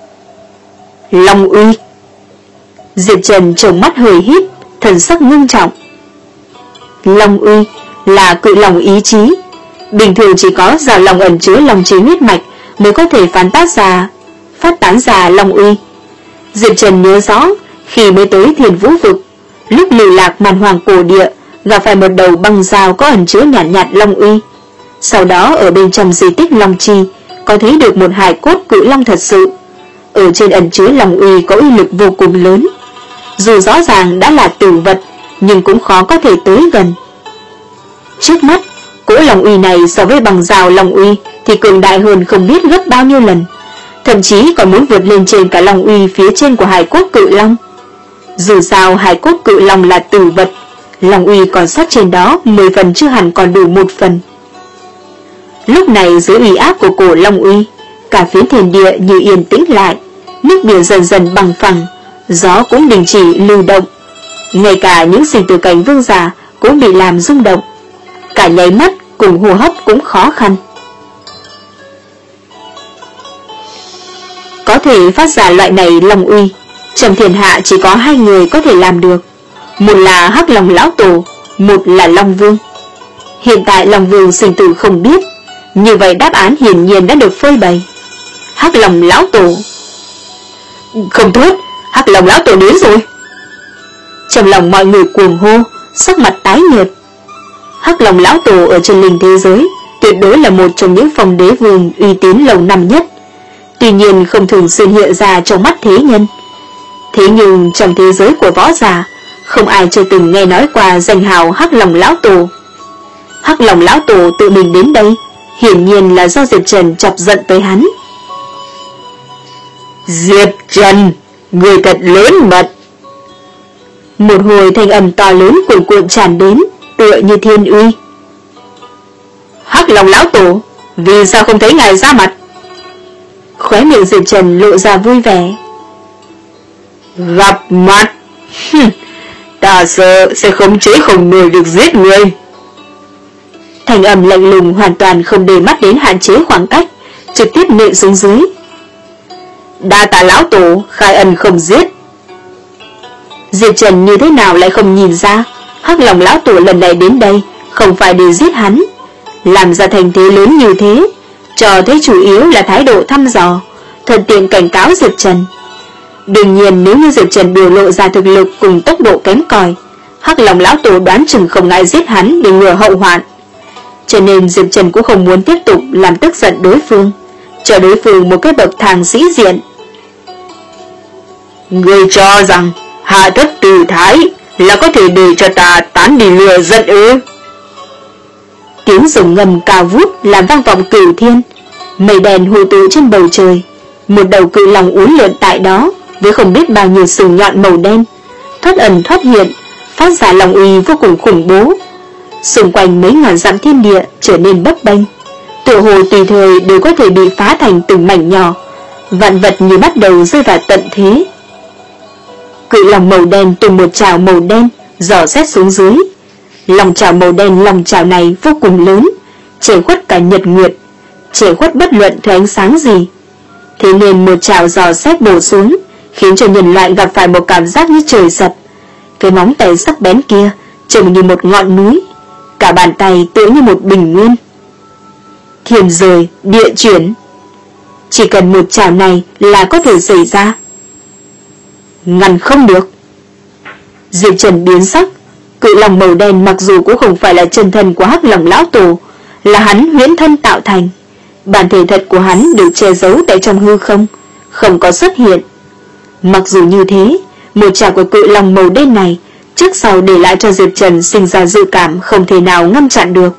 Speaker 1: Long uy. Diệp Trần trông mắt hơi híp, thần sắc ngưng trọng. Long uy là cự long ý chí, bình thường chỉ có già long ẩn chứa long trí huyết mạch mới có thể phán tác ra, phát tán ra long uy. Diệp Trần nhớ rõ khi mới tới Thiên Vũ vực, lúc lưu lạc màn hoàng cổ địa, gặp phải một đầu băng dao có ẩn chứa nhạt nhạt long uy. Sau đó ở bên trong di tích Long Chi có thấy được một hài cốt cự long thật sự, ở trên ẩn chứa long uy có uy lực vô cùng lớn. Dù rõ ràng đã là tử vật, nhưng cũng khó có thể tới gần. Trước mắt, cỗ long uy này so với bằng rào long uy thì cường đại hơn không biết gấp bao nhiêu lần, thậm chí còn muốn vượt lên trên cả long uy phía trên của hài cốt cự long. Dù sao hài cốt cự long là tử vật, long uy còn sót trên đó mười phần chưa hẳn còn đủ một phần. Lúc này dưới uy áp của cổ Long uy, cả phiến thiên địa như yên tĩnh lại, nước biển dần dần bằng phẳng, gió cũng đình chỉ lưu động. Ngay cả những sinh tử cảnh vương giả cũng bị làm rung động, cả nháy mắt cùng hô hấp cũng khó khăn. Có thể phát ra loại này Long uy, trong thiên hạ chỉ có hai người có thể làm được, một là Hắc Long lão tổ, một là Long Vương. Hiện tại Long Vương sinh tử không biết, như vậy đáp án hiển nhiên đã được phơi bày. Hắc Long lão tổ. Không tốt, Hắc Long lão tổ đến rồi. Trong lòng mọi người cuồng hô, sắc mặt tái nhợt. Hắc Long lão tổ ở trên linh thế giới tuyệt đối là một trong những phong đế vương uy tín lâu năm nhất, tuy nhiên không thường xuyên hiện ra trong mắt thế nhân. Thế nhưng trong thế giới của võ giả, không ai chưa từng nghe nói qua danh hào Hắc Long lão tổ. Hắc Long lão tổ tự mình đến đây, hiển nhiên là do Diệp Trần chọc giận tới hắn. Diệp Trần, người thật lớn mật. Một hồi thanh âm to lớn cuồn cuộn tràn đến, tựa như thiên uy. Hắc Long lão tổ, vì sao không thấy ngài ra mặt? Khóe miệng Diệp Trần lộ ra vui vẻ. Gặp mặt? Ta sợ sẽ khống chế không nổi được giết người. Thanh âm lạnh lùng hoàn toàn không để mắt đến hạn chế khoảng cách, trực tiếp nện xuống dưới. Đa tạ lão tổ, khai ân không giết. Diệp Trần như thế nào lại không nhìn ra, Hắc Long lão tổ lần này đến đây không phải để giết hắn, làm ra thành thế lớn như thế, cho thấy chủ yếu là thái độ thăm dò, thuận tiện cảnh cáo Diệp Trần. Đương nhiên nếu như Diệp Trần biểu lộ ra thực lực cùng tốc độ kém cỏi, Hắc Long lão tổ đoán chừng không ngại giết hắn để ngừa hậu hoạn. Cho nên Diệp Trần cũng không muốn tiếp tục làm tức giận đối phương, cho đối phương một cái bậc thang sĩ diện. Người cho rằng hạ thấp tư thái là có thể để cho ta tán đi lừa giận ư? Tiếng rồng ngầm cao vút làm vang vọng cửu thiên, mây đèn hội tụ trên bầu trời, một đầu cự long uốn lượn tại đó với không biết bao nhiêu sừng nhọn màu đen, thoát ẩn thoát hiện, phát ra long uy vô cùng khủng bố. Xung quanh mấy ngàn dặm thiên địa trở nên bấp bênh, tựa hồ tùy thời đều có thể bị phá thành từng mảnh nhỏ, vạn vật như bắt đầu rơi vào tận thế. Cự long màu đen tung một trào màu đen dò xét xuống dưới. Lòng trào màu đen lòng trào này vô cùng lớn, che khuất cả nhật nguyệt, che khuất bất luận thứ ánh sáng gì. Thế nên một trào dò xét bổ xuống, khiến cho nhân loại gặp phải một cảm giác như trời sập. Cái móng tay sắc bén kia trông như một ngọn núi, cả bàn tay tựa như một bình nguyên. Thiên rời, địa chuyển, chỉ cần một trào này là có thể xảy ra. Ngăn không được. Diệp Trần biến sắc. Cự long màu đen mặc dù cũng không phải là chân thân của Hắc Long lão tổ, là hắn huyễn thân tạo thành. Bản thể thật của hắn được che giấu tại trong hư không, không có xuất hiện. Mặc dù như thế, một trào của cự long màu đen này trước sau để lại cho Diệp Trần sinh ra dự cảm không thể nào ngăn chặn được.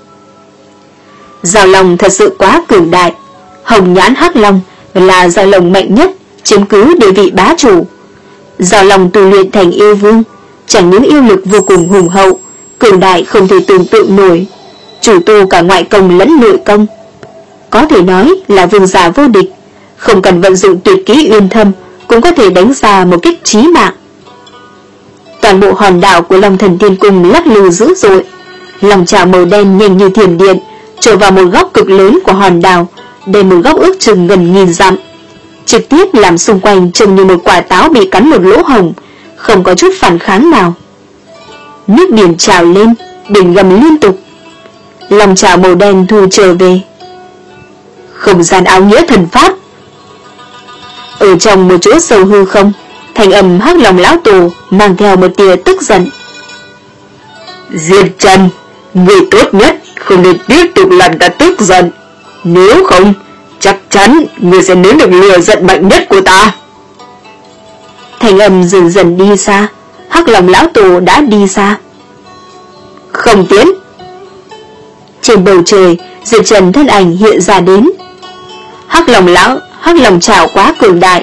Speaker 1: Giao long thật sự quá cường đại. Hồng nhãn Hắc Long là giao long mạnh nhất, chiếm cứ địa vị bá chủ. Giao long tu luyện thành yêu vương, chẳng những yêu lực vô cùng hùng hậu, cường đại không thể tưởng tượng nổi, chủ tu cả ngoại công lẫn nội công, có thể nói là vương giả vô địch, không cần vận dụng tuyệt kỹ uyên thâm cũng có thể đánh ra một kích chí mạng. Toàn bộ hòn đảo của Long Thần Thiên Cung lắc lư dữ dội, lòng chảo màu đen nhanh như thiểm điện trổ vào một góc cực lớn của hòn đảo, để một góc ước chừng gần nghìn dặm, trực tiếp làm xung quanh trông như một quả táo bị cắn một lỗ hổng, không có chút phản kháng nào. Nước biển trào lên, biển gầm liên tục. Lòng chảo màu đen thu trở về. Không gian áo nghĩa thần pháp. Ở trong một chỗ sâu hư không, thanh âm Hắc Long lão tổ mang theo một tia tức giận. Diệp Trần, người tốt nhất không nên tiếp tục làm ta tức giận, nếu không chắc chắn người sẽ nếm được lửa giận mạnh nhất của ta. Thanh âm dần dần đi xa. Hắc Long lão tổ đã đi xa. Không tiến. Trên bầu trời, Diệp Trần thân ảnh hiện ra đến. Hắc Long lão Hắc Long chảo quá cường đại,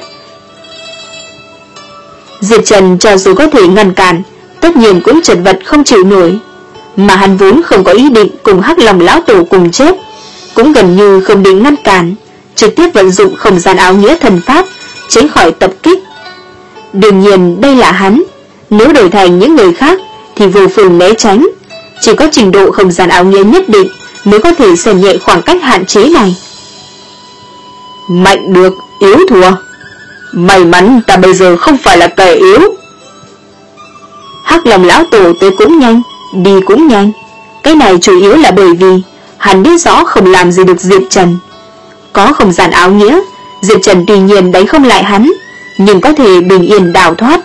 Speaker 1: Diệp Trần cho dù có thể ngăn cản, tất nhiên cũng chật vật không chịu nổi. Mà hắn vốn không có ý định cùng Hắc Long lão tổ cùng chết, cũng gần như không định ngăn cản, trực tiếp vận dụng không gian áo nghĩa thần pháp tránh khỏi tập kích. Đương nhiên đây là hắn, nếu đổi thành những người khác thì vô phương né tránh, chỉ có trình độ không gian áo nghĩa nhất định mới có thể xem nhẹ khoảng cách hạn chế này. Mạnh được, yếu thua. May mắn ta bây giờ không phải là kẻ yếu. Hắc Long lão tổ tới cũng nhanh, đi cũng nhanh. Cái này chủ yếu là bởi vì hắn biết rõ không làm gì được Diệp Trần. Có không gian áo nghĩa, Diệp Trần tuy nhiên đánh không lại hắn, nhưng có thể bình yên đào thoát.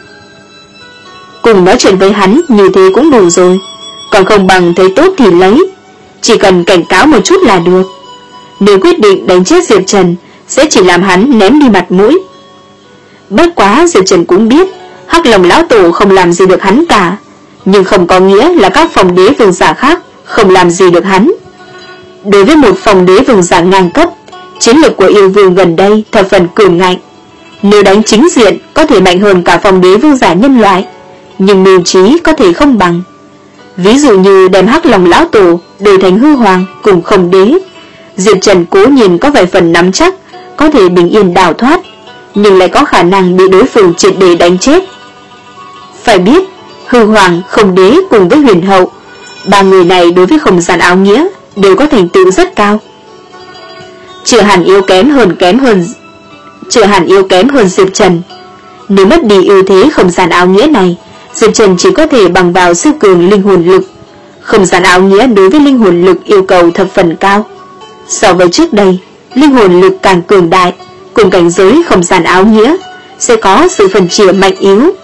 Speaker 1: Cùng nói chuyện với hắn như thế cũng đủ rồi, còn không bằng thấy tốt thì lấy, chỉ cần cảnh cáo một chút là được. Nếu quyết định đánh chết Diệp Trần sẽ chỉ làm hắn ném đi mặt mũi. Bất quá Diệp Trần cũng biết Hắc Long lão tổ không làm gì được hắn cả, nhưng không có nghĩa là các phòng đế vương giả khác không làm gì được hắn. Đối với một phòng đế vương giả ngang cấp, chiến lược của yêu vương gần đây thập phần cường ngạnh. Nếu đánh chính diện có thể mạnh hơn cả phòng đế vương giả nhân loại, nhưng mưu trí có thể không bằng. Ví dụ như đem Hắc Long lão tổ đổi thành hư hoàng cùng không đế, Diệp Trần cố nhiên có vài phần nắm chắc có thể bình yên đào thoát, nhưng lại có khả năng bị đối phương triệt để đánh chết. Phải biết hư hoàng, không đế cùng với huyền hậu, ba người này đối với không gian áo nghĩa đều có thành tựu rất cao. Chưa hẳn yếu kém hơn kém hơn Chưa hẳn yếu kém hơn Diệp Trần. Nếu mất đi ưu thế không gian áo nghĩa này, Diệp Trần chỉ có thể bằng vào siêu cường linh hồn lực. Không gian áo nghĩa đối với linh hồn lực yêu cầu thập phần cao. So với trước đây, linh hồn lực càng cường đại, cùng cảnh giới không gian áo nghĩa sẽ có sự phân chia mạnh yếu.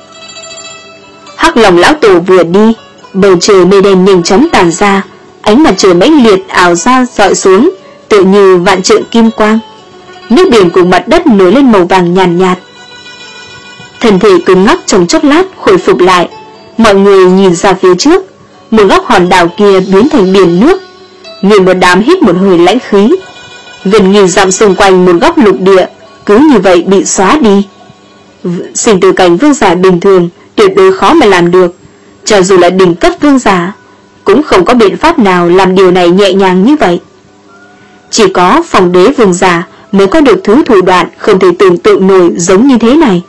Speaker 1: Hắc Long lão tổ vừa đi, bầu trời mây đen nhanh chóng tàn ra, ánh mặt trời mãnh liệt ảo ra dọi xuống, tựa như vạn trượng kim quang. Nước biển cùng mặt đất nổi lên màu vàng nhàn nhạt, nhạt. Thân thể cứng ngắc trong chốc lát khôi phục lại. Mọi người nhìn ra phía trước, một góc hòn đảo kia biến thành biển nước. Người một đám hít một hơi lãnh khí. Gần nghìn dặm xung quanh một góc lục địa cứ như vậy bị xóa đi. Sinh tử cảnh vương giả bình thường tuyệt đối khó mà làm được, cho dù là đỉnh cấp vương giả cũng không có biện pháp nào làm điều này nhẹ nhàng như vậy. Chỉ có phòng đế vương giả mới có được thứ thủ đoạn không thể tưởng tượng nổi giống như thế này.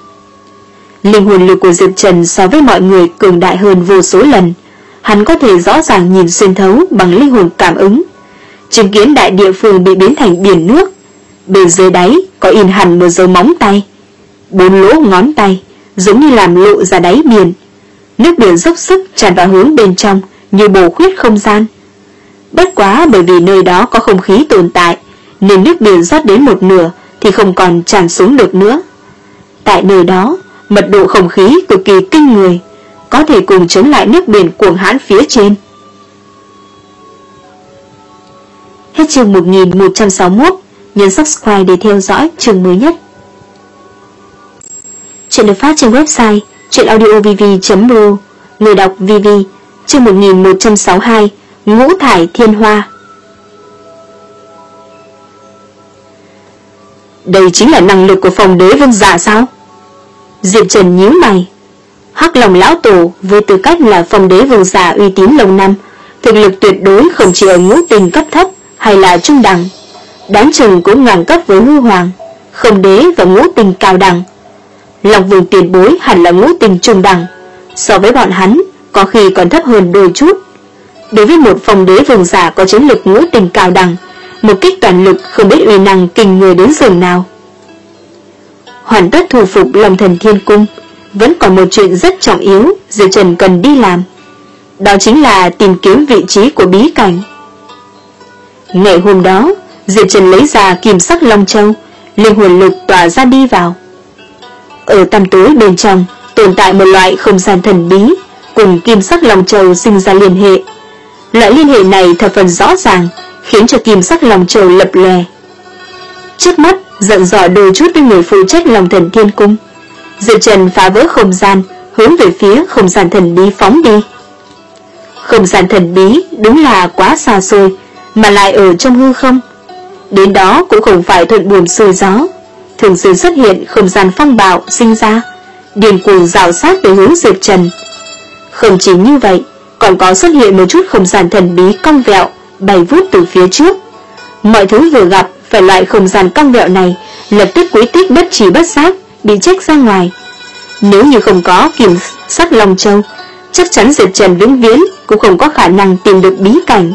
Speaker 1: Linh hồn lực của Diệp Trần so với mọi người cường đại hơn vô số lần. Hắn có thể rõ ràng nhìn xuyên thấu bằng linh hồn cảm ứng, chứng kiến đại địa phương bị biến thành biển nước. Bên dưới đáy có in hẳn một dấu móng tay, bốn lỗ ngón tay giống như làm lộ ra đáy biển. Nước biển dốc sức tràn vào hướng bên trong như bổ khuyết không gian. Bất quá bởi vì nơi đó có không khí tồn tại, nên nước biển rót đến một nửa thì không còn tràn xuống được nữa. Tại nơi đó, mật độ không khí cực kỳ kinh người, có thể cùng chống lại nước biển cuồng hãn phía trên. Hết chương một nghìn một trăm sáu mươi mốt, nhấn subscribe để theo dõi chương mới nhất. Chuyện được phát trên website chuyenaudiovv chấm ro. Người đọc vê vê. Chương một nghìn một trăm sáu mươi hai, Ngũ thải thiên hoa. Đây chính là năng lực của phòng đế vương giả sao? Diệp Trần nhíu mày. Hắc Long lão tổ với tư cách là phòng đế vương giả uy tín lâu năm, thực lực tuyệt đối không chỉ ở ngũ tình cấp thấp hay là trung đẳng, đáng chừng cũng ngang cấp với hư hoàng, không đế và ngũ tình cao đẳng. Long vương tiền bối hẳn là ngũ tình trung đẳng, so với bọn hắn có khi còn thấp hơn đôi chút. Đối với một phòng đế vương giả có chiến lực ngũ tình cao đẳng, một kích toàn lực không biết uy năng kinh người đến giường nào. Hoàn tất thu phục Long Thần Thiên Cung, vẫn còn một chuyện rất trọng yếu Diệp Trần cần đi làm, đó chính là tìm kiếm vị trí của bí cảnh. Ngày hôm đó, Diệp Trần lấy ra kim sắc Long Châu, linh hồn lực tỏa ra đi vào. Ở tăm tối bên trong tồn tại một loại không gian thần bí, cùng kim sắc Long Châu sinh ra liên hệ. Loại liên hệ này thập phần rõ ràng, khiến cho kim sắc Long Châu lập lòe. Trước mắt giận dò đôi chút với người phụ trách Long Thần Thiên Cung, Diệp Trần phá vỡ không gian, hướng về phía không gian thần bí phóng đi. Không gian thần bí đúng là quá xa xôi, mà lại ở trong hư không. Đến đó cũng không phải thuận buồm xuôi gió, thường xuyên xuất hiện không gian phong bạo sinh ra, điên cuồng rào sát về hướng Diệp Trần. Không chỉ như vậy, còn có xuất hiện một chút không gian thần bí cong vẹo bay vút từ phía trước, Mọi thứ vừa gặp phải loại không gian cong vẹo này lập tức quý tích bất trí bất giác bị trách ra ngoài. Nếu như không có kiểm sắc Long Châu, chắc chắn Diệp Trần vĩnh viễn cũng không có khả năng tìm được bí cảnh.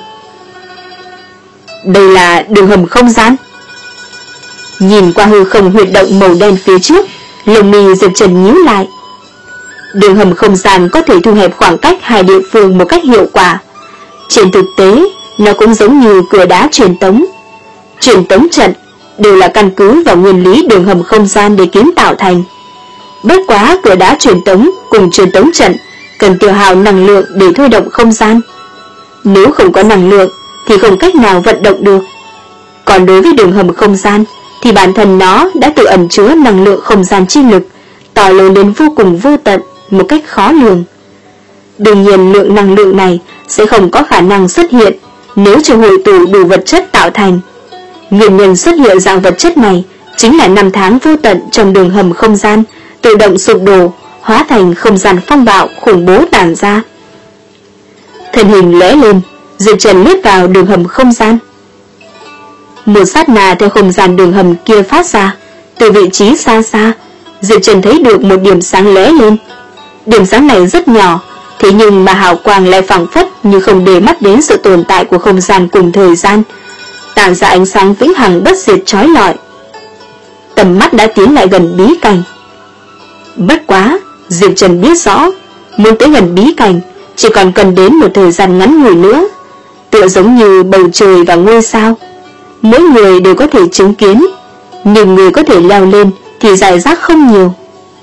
Speaker 1: Đây là đường hầm không gian. Nhìn qua hư không huyệt động màu đen phía trước, lông mi Diệp Trần nhíu lại. Đường hầm không gian có thể thu hẹp khoảng cách hai địa phương một cách hiệu quả. Trên thực tế, nó cũng giống như cửa đá truyền tống. Truyền tống trận đều là căn cứ vào nguyên lý đường hầm không gian để kiến tạo thành. Bất quá cửa đá truyền tống cùng truyền tống trận cần tiêu hao năng lượng để thôi động không gian. Nếu không có năng lượng thì không cách nào vận động được. Còn đối với đường hầm không gian thì bản thân nó đã tự ẩn chứa năng lượng không gian chi lực to lớn đến vô cùng vô tận, một cách khó lường. Đương nhiên lượng năng lượng này sẽ không có khả năng xuất hiện nếu chưa hội tụ đủ vật chất tạo thành. Nguyên nhân xuất hiện dạng vật chất này chính là năm tháng vô tận trong đường hầm không gian tự động sụp đổ, hóa thành không gian phong bạo khủng bố tản ra. Thân hình lóe lên, Diệp Trần lướt vào đường hầm không gian. Một sát na theo không gian đường hầm kia phát ra, từ vị trí xa xa, Diệp Trần thấy được một điểm sáng lóe lên. Điểm sáng này rất nhỏ, thế nhưng mà hào quang lại phảng phất như không để mắt đến sự tồn tại của không gian cùng thời gian, tản ra ánh sáng vĩnh hằng bất diệt chói lọi. Tầm mắt đã tiến lại gần bí cảnh. Bất quá, Diệp Trần biết rõ, muốn tới gần bí cảnh chỉ còn cần đến một thời gian ngắn ngủi nữa, tựa giống như bầu trời và ngôi sao. Mỗi người đều có thể chứng kiến, nhưng người có thể leo lên thì rải rác không nhiều.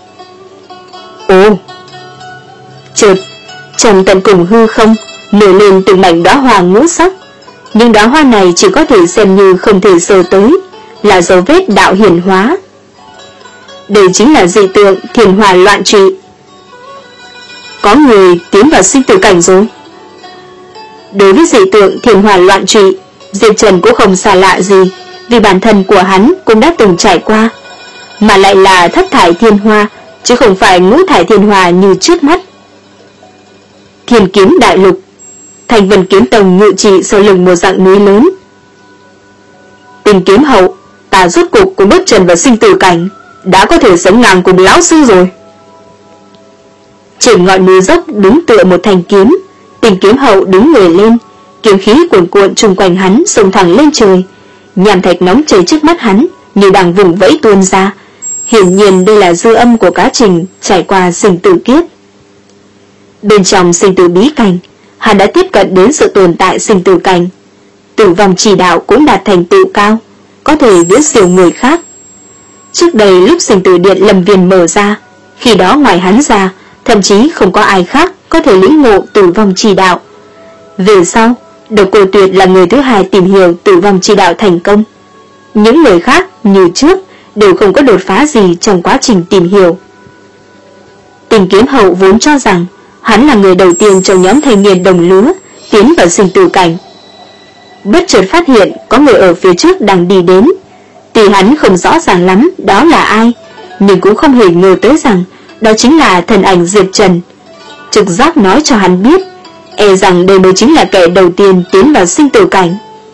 Speaker 1: Ồ! Chợt, trong tận cùng hư không nổi lên từng mảnh đóa hoa ngũ sắc. Nhưng đóa hoa này chỉ có thể xem như không thể sờ tới, là dấu vết đạo hiển hóa. Đây chính là dị tượng thiền hỏa loạn trị. Có người tiến vào sinh tử cảnh rồi. Đối với dị tượng thiền hỏa loạn trị, Diệp Trần cũng không xa lạ gì, vì bản thân của hắn cũng đã từng trải qua, mà lại là thất thải thiên hoa, chứ không phải ngũ thải thiên hoa như trước mắt. Thiên kiếm đại lục, Thành Vân Kiếm Tông ngự trị sau lưng một dạng núi lớn. Tình kiếm hậu, ta rốt cục cũng bước chân vào sinh tử cảnh, đã có thể sánh ngang cùng lão sư rồi. Trên ngọn núi dốc đứng tựa một thanh kiếm, Tình kiếm hậu đứng người lên, kiếm khí cuồn cuộn chung quanh hắn xông thẳng lên trời. Nham thạch nóng chảy trước mắt hắn như đang vùng vẫy tuôn ra. Hiển nhiên đây là dư âm của quá trình trải qua sinh tử kiếp. Bên trong sinh tử bí cảnh, hắn đã tiếp cận đến sự tồn tại sinh tử cảnh. Tử vong chỉ đạo cũng đạt thành tựu cao, có thể viễn siêu người khác. Trước đây lúc sinh tử điện lâm viên mở ra, khi đó ngoài hắn ra, thậm chí không có ai khác có thể lĩnh ngộ tử vong chỉ đạo. Về sau, Độc Cô Tuyệt là người thứ hai tìm hiểu tử vong chỉ đạo thành công. Những người khác như trước đều không có đột phá gì trong quá trình tìm hiểu. Tình kiếm hậu vốn cho rằng hắn là người đầu tiên trong nhóm thanh niên đồng lứa tiến vào sinh tử cảnh. Bất chợt phát hiện có người ở phía trước đang đi đến. Tuy hắn không rõ ràng lắm đó là ai, nhưng cũng không hề ngờ tới rằng đó chính là thần ảnh Diệp Trần. Trực giác nói cho hắn biết, e rằng đây mới chính là kẻ đầu tiên tiến vào sinh tử cảnh.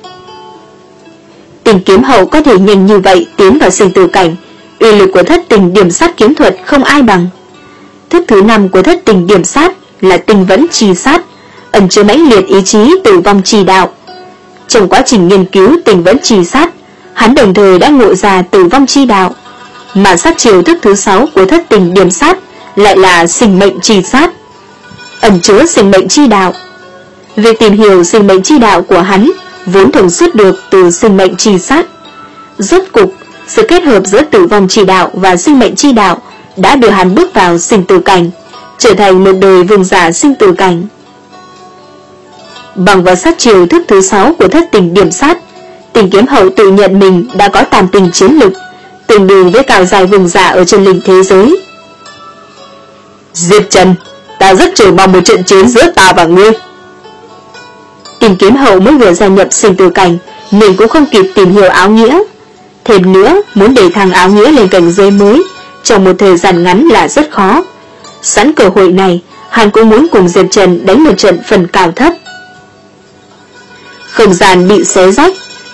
Speaker 1: Tình kiếm hậu có thể nhanh như vậy tiến vào sinh tử cảnh, uy lực của thất tình điểm sát kiếm thuật không ai bằng. Thức thứ năm của thất tình điểm sát là tinh vẫn trì sát, ẩn chứa mãnh liệt ý chí tử vong trì đạo. Trong quá trình nghiên cứu tinh vẫn trì sát, hắn đồng thời đã ngộ ra tử vong chi đạo, mà sát chiều thức thứ sáu của thất tình điểm sát lại là sinh mệnh trì sát, ẩn chứa sinh mệnh chi đạo. Việc tìm hiểu sinh mệnh chi đạo của hắn vốn thuần xuất được từ sinh mệnh trì sát. Rốt cục, sự kết hợp giữa tử vong chi đạo và sinh mệnh chi đạo đã đưa hắn bước vào sinh tử cảnh, trở thành một đời vương giả sinh tử cảnh. Bằng vào sát chiều thức thứ sáu của thất tình điểm sát, Tình kiếm hậu tự nhận mình đã có tam tình chiến lực, tương đương với cao dài vương giả ở chân linh thế giới. Diệp Trần, ta rất chờ mong một trận chiến giữa ta và ngươi. Tình kiếm hậu mới vừa gia nhập sinh tử cảnh nên cũng không kịp tìm hiểu áo nghĩa. Thêm nữa, muốn để thằng áo nghĩa lên cảnh giới mới trong một thời gian ngắn là rất khó. Sẵn cơ hội này, hắn cũng muốn cùng Diệp Trần đánh một trận phần cao thấp. Không gian bị xé rách,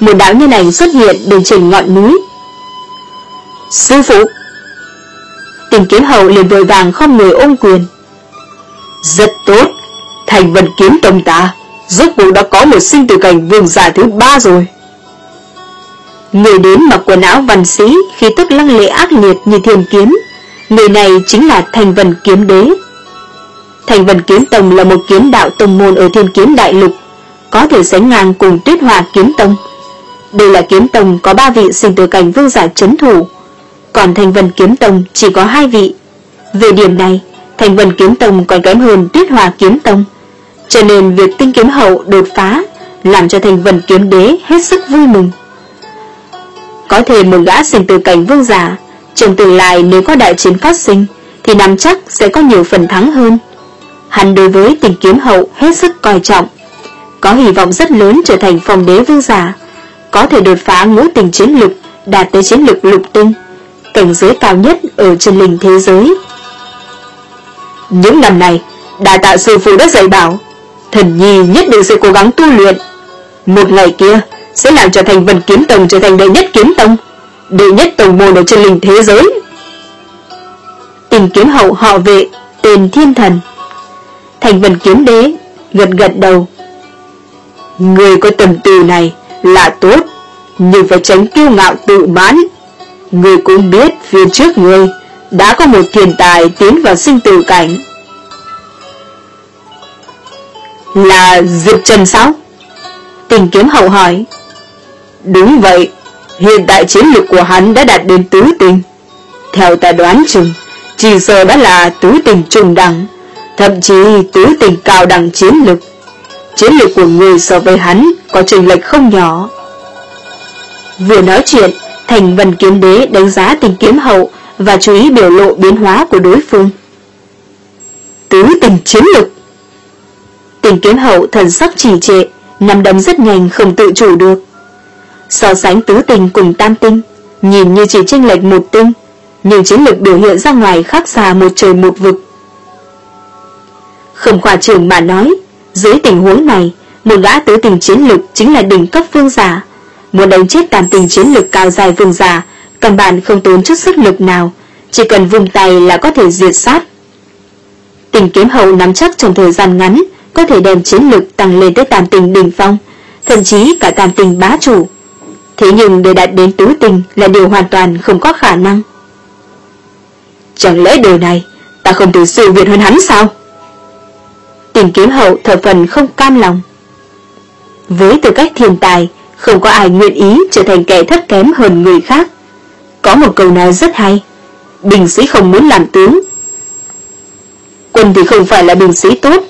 Speaker 1: một đạo nhân ảnh xuất hiện bên trên ngọn núi. Sư phụ! Tình Kiếm Hậu liền vội vàng không người ôm quyền. Rất tốt, Thành Vân Kiếm Tông ta rốt cuộc đã có một sinh tử cảnh vương giả thứ ba rồi. Người đến mặc quần áo văn sĩ, khí tức lăng lệ ác liệt như thiên kiếm. Người này chính là Thành Vân Kiếm Đế. Thành Vân Kiếm Tông là một kiếm đạo tông môn ở Thiên Kiếm Đại Lục, có thể sánh ngang cùng Tuyết Hòa Kiếm Tông. Đây là kiếm tông có ba vị sinh tử cảnh vương giả trấn thủ, còn Thành Vân Kiếm Tông chỉ có hai vị. Về điểm này, Thành Vân Kiếm Tông còn kém hơn Tuyết Hòa Kiếm Tông, cho nên việc Tinh Kiếm Hậu đột phá làm cho Thành Vân Kiếm Đế hết sức vui mừng. Có thể một gã sinh tử cảnh vương giả, trong tương lai nếu có đại chiến phát sinh thì nắm chắc sẽ có nhiều phần thắng hơn. Hắn đối với Tinh Kiếm Hậu hết sức coi trọng, có hy vọng rất lớn trở thành phong đế vương giả, có thể đột phá ngũ tình chiến lực, đạt tới chiến lực lục tinh, cảnh giới cao nhất ở chân linh thế giới. Những năm này, đa tạ sư phụ đã dạy bảo, thần nhi nhất định sẽ cố gắng tu luyện. Một ngày kia sẽ làm cho Thành Vân Kiếm Tông trở thành đệ nhất kiếm tông, đệ nhất tông môn ở chân linh thế giới. Tình Kiếm Hậu họ Vệ, tên Thiên Thần. Thành Vân Kiếm Đế gật gật đầu. Người có tầm từ này là tốt, nhưng phải tránh kiêu ngạo tự mãn. Người cũng biết phía trước người đã có một thiên tài tiến vào sinh tử cảnh. Là Diệp Trần sao? Tình Kiếm Hậu hỏi. Đúng vậy, hiện tại chiến lực của hắn đã đạt đến tứ tình. Theo ta đoán chừng, chỉ sợ đã là tứ tình trùng đẳng, thậm chí tứ tình cao đẳng chiến lực. Chiến lực của người so với hắn có chênh lệch không nhỏ. Vừa nói chuyện, Thành Vân Kiếm Đế đánh giá Tình Kiếm Hậu và chú ý biểu lộ biến hóa của đối phương. Tứ tình chiến lực. Tình Kiếm Hậu thần sắc trì trệ, nắm đấm rất nhanh không tự chủ được. So sánh tứ tình cùng tam tinh, nhìn như chỉ chênh lệch một tinh, nhưng chiến lực biểu hiện ra ngoài khác xa một trời một vực. Không khoa trương mà nói, dưới tình huống này, một gã tứ tình chiến lực chính là đỉnh cấp vương giả. Muốn đánh chết tam tình chiến lực cao dài vương giả, căn bản không tốn chút sức lực nào, chỉ cần vung tay là có thể diệt sát. Tình Kiếm Hậu nắm chắc trong thời gian ngắn có thể đem chiến lực tăng lên tới tam tình đỉnh phong, thậm chí cả tam tình bá chủ. Thế nhưng để đạt đến tứ tình là điều hoàn toàn không có khả năng. Chẳng lẽ điều này ta không thể siêu việt hơn hắn sao? Tình Kiếm Hậu thở phần không cam lòng. Với tư cách thiên tài, không có ai nguyện ý trở thành kẻ thấp kém hơn người khác. Có một câu nói rất hay: binh sĩ không muốn làm tướng, quân thì không phải là binh sĩ tốt.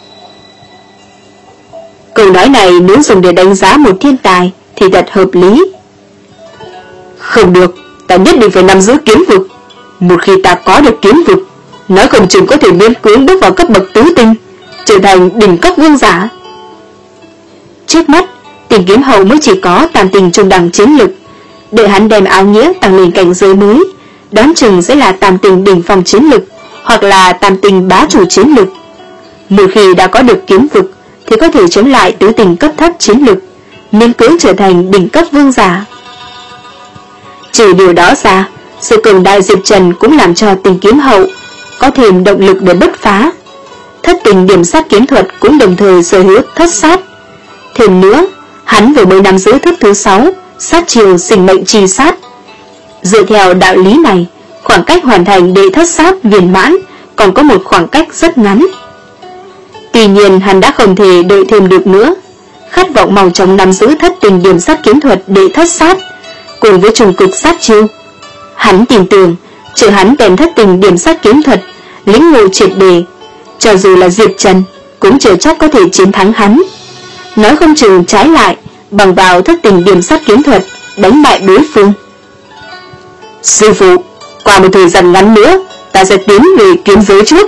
Speaker 1: Câu nói này nếu dùng để đánh giá một thiên tài thì thật hợp lý. Không được, ta nhất định phải nắm giữ kiếm vực. Một khi ta có được kiếm vực, nói không chừng có thể miễn cưỡng bước vào cấp bậc tứ tinh, trở thành đỉnh cấp vương giả. Trước mắt, Tình Kiếm Hậu mới chỉ có tam tình trung đẳng chiến lực. Đợi hắn đem áo nghĩa tăng lên cảnh giới mới, đoán chừng sẽ là tam tình đỉnh phong chiến lực, hoặc là tam tình bá chủ chiến lực. Một khi đã có được kiếm vực thì có thể chống lại tứ tình cấp thấp chiến lực, miễn cưỡng trở thành đỉnh cấp vương giả. Trừ điều đó ra, sự cường đại Diệp Trần cũng làm cho Tình Kiếm Hậu có thêm động lực để bứt phá. Thất tình điểm sát kiếm thuật cũng đồng thời sở hữu thất sát. Thêm nữa, hắn vừa mới nắm giữ thức thứ sáu, sát chiều sinh mệnh chi sát. Dựa theo đạo lý này, khoảng cách hoàn thành đệ thất sát viên mãn còn có một khoảng cách rất ngắn. Tuy nhiên hắn đã không thể đợi thêm được nữa, khát vọng mau chóng nắm giữ thất tình điểm sát kiếm thuật đệ thất sát cùng với trùng cực sát chiêu. Hắn tin tưởng, chờ hắn đem thất tình điểm sát kiếm thuật lĩnh ngộ triệt đề, cho dù là Diệp Trần cũng chưa chắc có thể chiến thắng hắn. Nói không chừng trái lại, bằng vào thất tình điểm sát kiếm thuật đánh bại đối phương. Sư phụ, qua một thời gian ngắn nữa ta sẽ tiến về kiếm giới trước.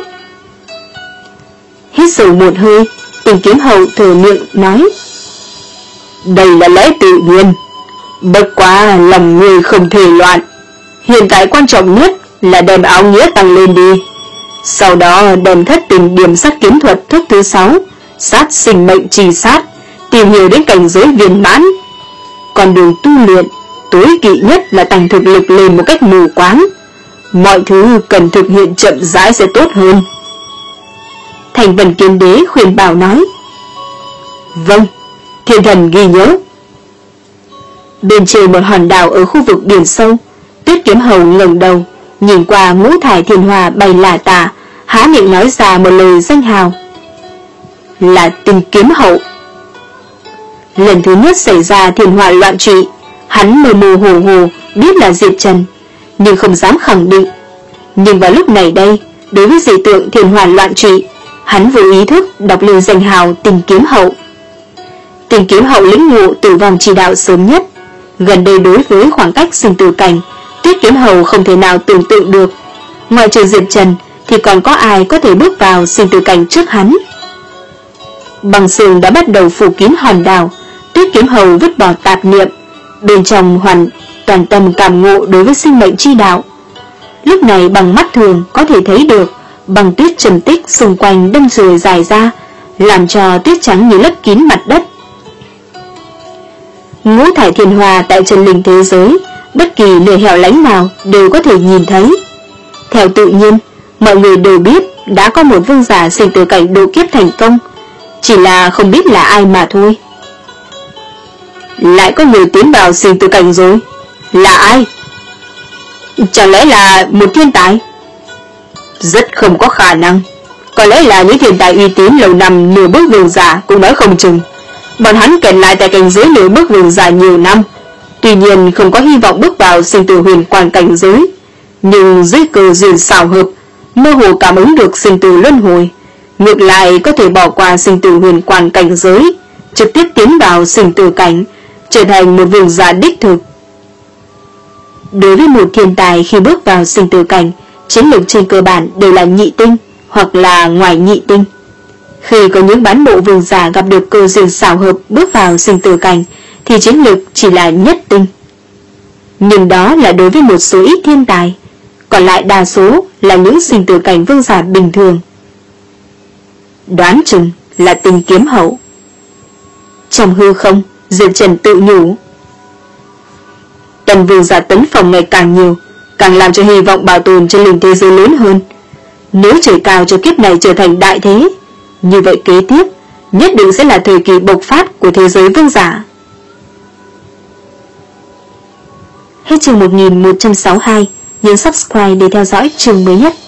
Speaker 1: Hít sâu một hơi, Tình Kiếm Hậu thở miệng nói: đây là lẽ tự nhiên, bất quá lòng người không thể loạn. Hiện tại quan trọng nhất là đem áo nghĩa tăng lên đi, sau đó đem thất tình điểm sát kiếm thuật thức thứ sáu, sát sinh mệnh trì sát, tìm hiểu đến cảnh giới viên mãn. Con đường tu luyện tối kỵ nhất là tăng thực lực lên một cách mù quáng. Mọi thứ cần thực hiện chậm rãi sẽ tốt hơn. Thành Vân Kiếm Đế khuyên bảo nói. Vâng, thiên thần ghi nhớ. Bên trên một hòn đảo ở khu vực biển sâu, Tuyết Kiếm Hầu ngẩng đầu, nhìn qua ngũ thải thiên hoa bay lả tả, há miệng nói ra một lời danh hào. Là Tinh Kiếm Hậu. Lần thứ nhất xảy ra thiên hỏa loạn trị, hắn mơ mơ hồ hồ biết là Diệp Trần, nhưng không dám khẳng định. Nhưng vào lúc này đây, đối với dị tượng thiên hỏa loạn trị, hắn vô ý thức đọc lên danh hào Tinh Kiếm Hậu. Tinh Kiếm Hậu lĩnh ngộ tử vong chỉ đạo sớm nhất. Gần đây đối với khoảng cách sinh tử cảnh, Tuyết Kiếm Hầu không thể nào tưởng tượng được. Ngoại trừ Diệp Trần thì còn có ai có thể bước vào sinh tử cảnh trước hắn. Băng sương đã bắt đầu phủ kín hòn đảo. Tuyết Kiếm Hầu vứt bỏ tạp niệm, bên trong hoàn toàn tâm cảm ngộ đối với sinh mệnh chi đạo. Lúc này bằng mắt thường có thể thấy được băng tuyết trầm tích xung quanh đâm rồi dài ra, làm cho tuyết trắng như lấp kín mặt đất. Ngũ thải thiên hoa tại chân linh thế giới, bất kỳ nơi hẻo lánh nào đều có thể nhìn thấy. Theo tự nhiên, mọi người đều biết đã có một vương giả sinh tử cảnh độ kiếp thành công, chỉ là không biết là ai mà thôi. Lại có người tiến vào sinh tử cảnh rồi. Là ai? Chẳng lẽ là một thiên tài? Rất không có khả năng. Có lẽ là những thiên tài uy tín lâu năm nửa bước vương giả cũng nói không chừng. Bọn hắn kẹt lại tại cảnh giới nửa bước vương giả nhiều năm, tuy nhiên không có hy vọng bước vào sinh tử huyền quan cảnh giới, nhưng dưới cơ duyên xảo hợp, mơ hồ cảm ứng được sinh tử luân hồi, ngược lại có thể bỏ qua sinh tử huyền quan cảnh giới, trực tiếp tiến vào sinh tử cảnh, trở thành một vương giả đích thực. Đối với một thiên tài khi bước vào sinh tử cảnh, chiến lược trên cơ bản đều là nhị tinh hoặc là ngoài nhị tinh. Khi có những bán bộ vương giả gặp được cơ duyên xảo hợp bước vào sinh tử cảnh thì chiến lược chỉ là nhất tinh. Nhưng đó là đối với một số ít thiên tài, còn lại đa số là những sinh tử cảnh vương giả bình thường. Đoán chừng là Tinh Kiếm Hậu. Trong hư không, Diệp Trần tự nhủ. Tần vương giả tấn phòng ngày càng nhiều, càng làm cho hy vọng bảo tồn trên linh thế giới lớn hơn. Nếu trời cao cho kiếp này trở thành đại thế, như vậy kế tiếp nhất định sẽ là thời kỳ bộc phát của thế giới vương giả. Hết chương một nghìn một trăm sáu mươi hai, nhấn subscribe để theo dõi chương mới nhất.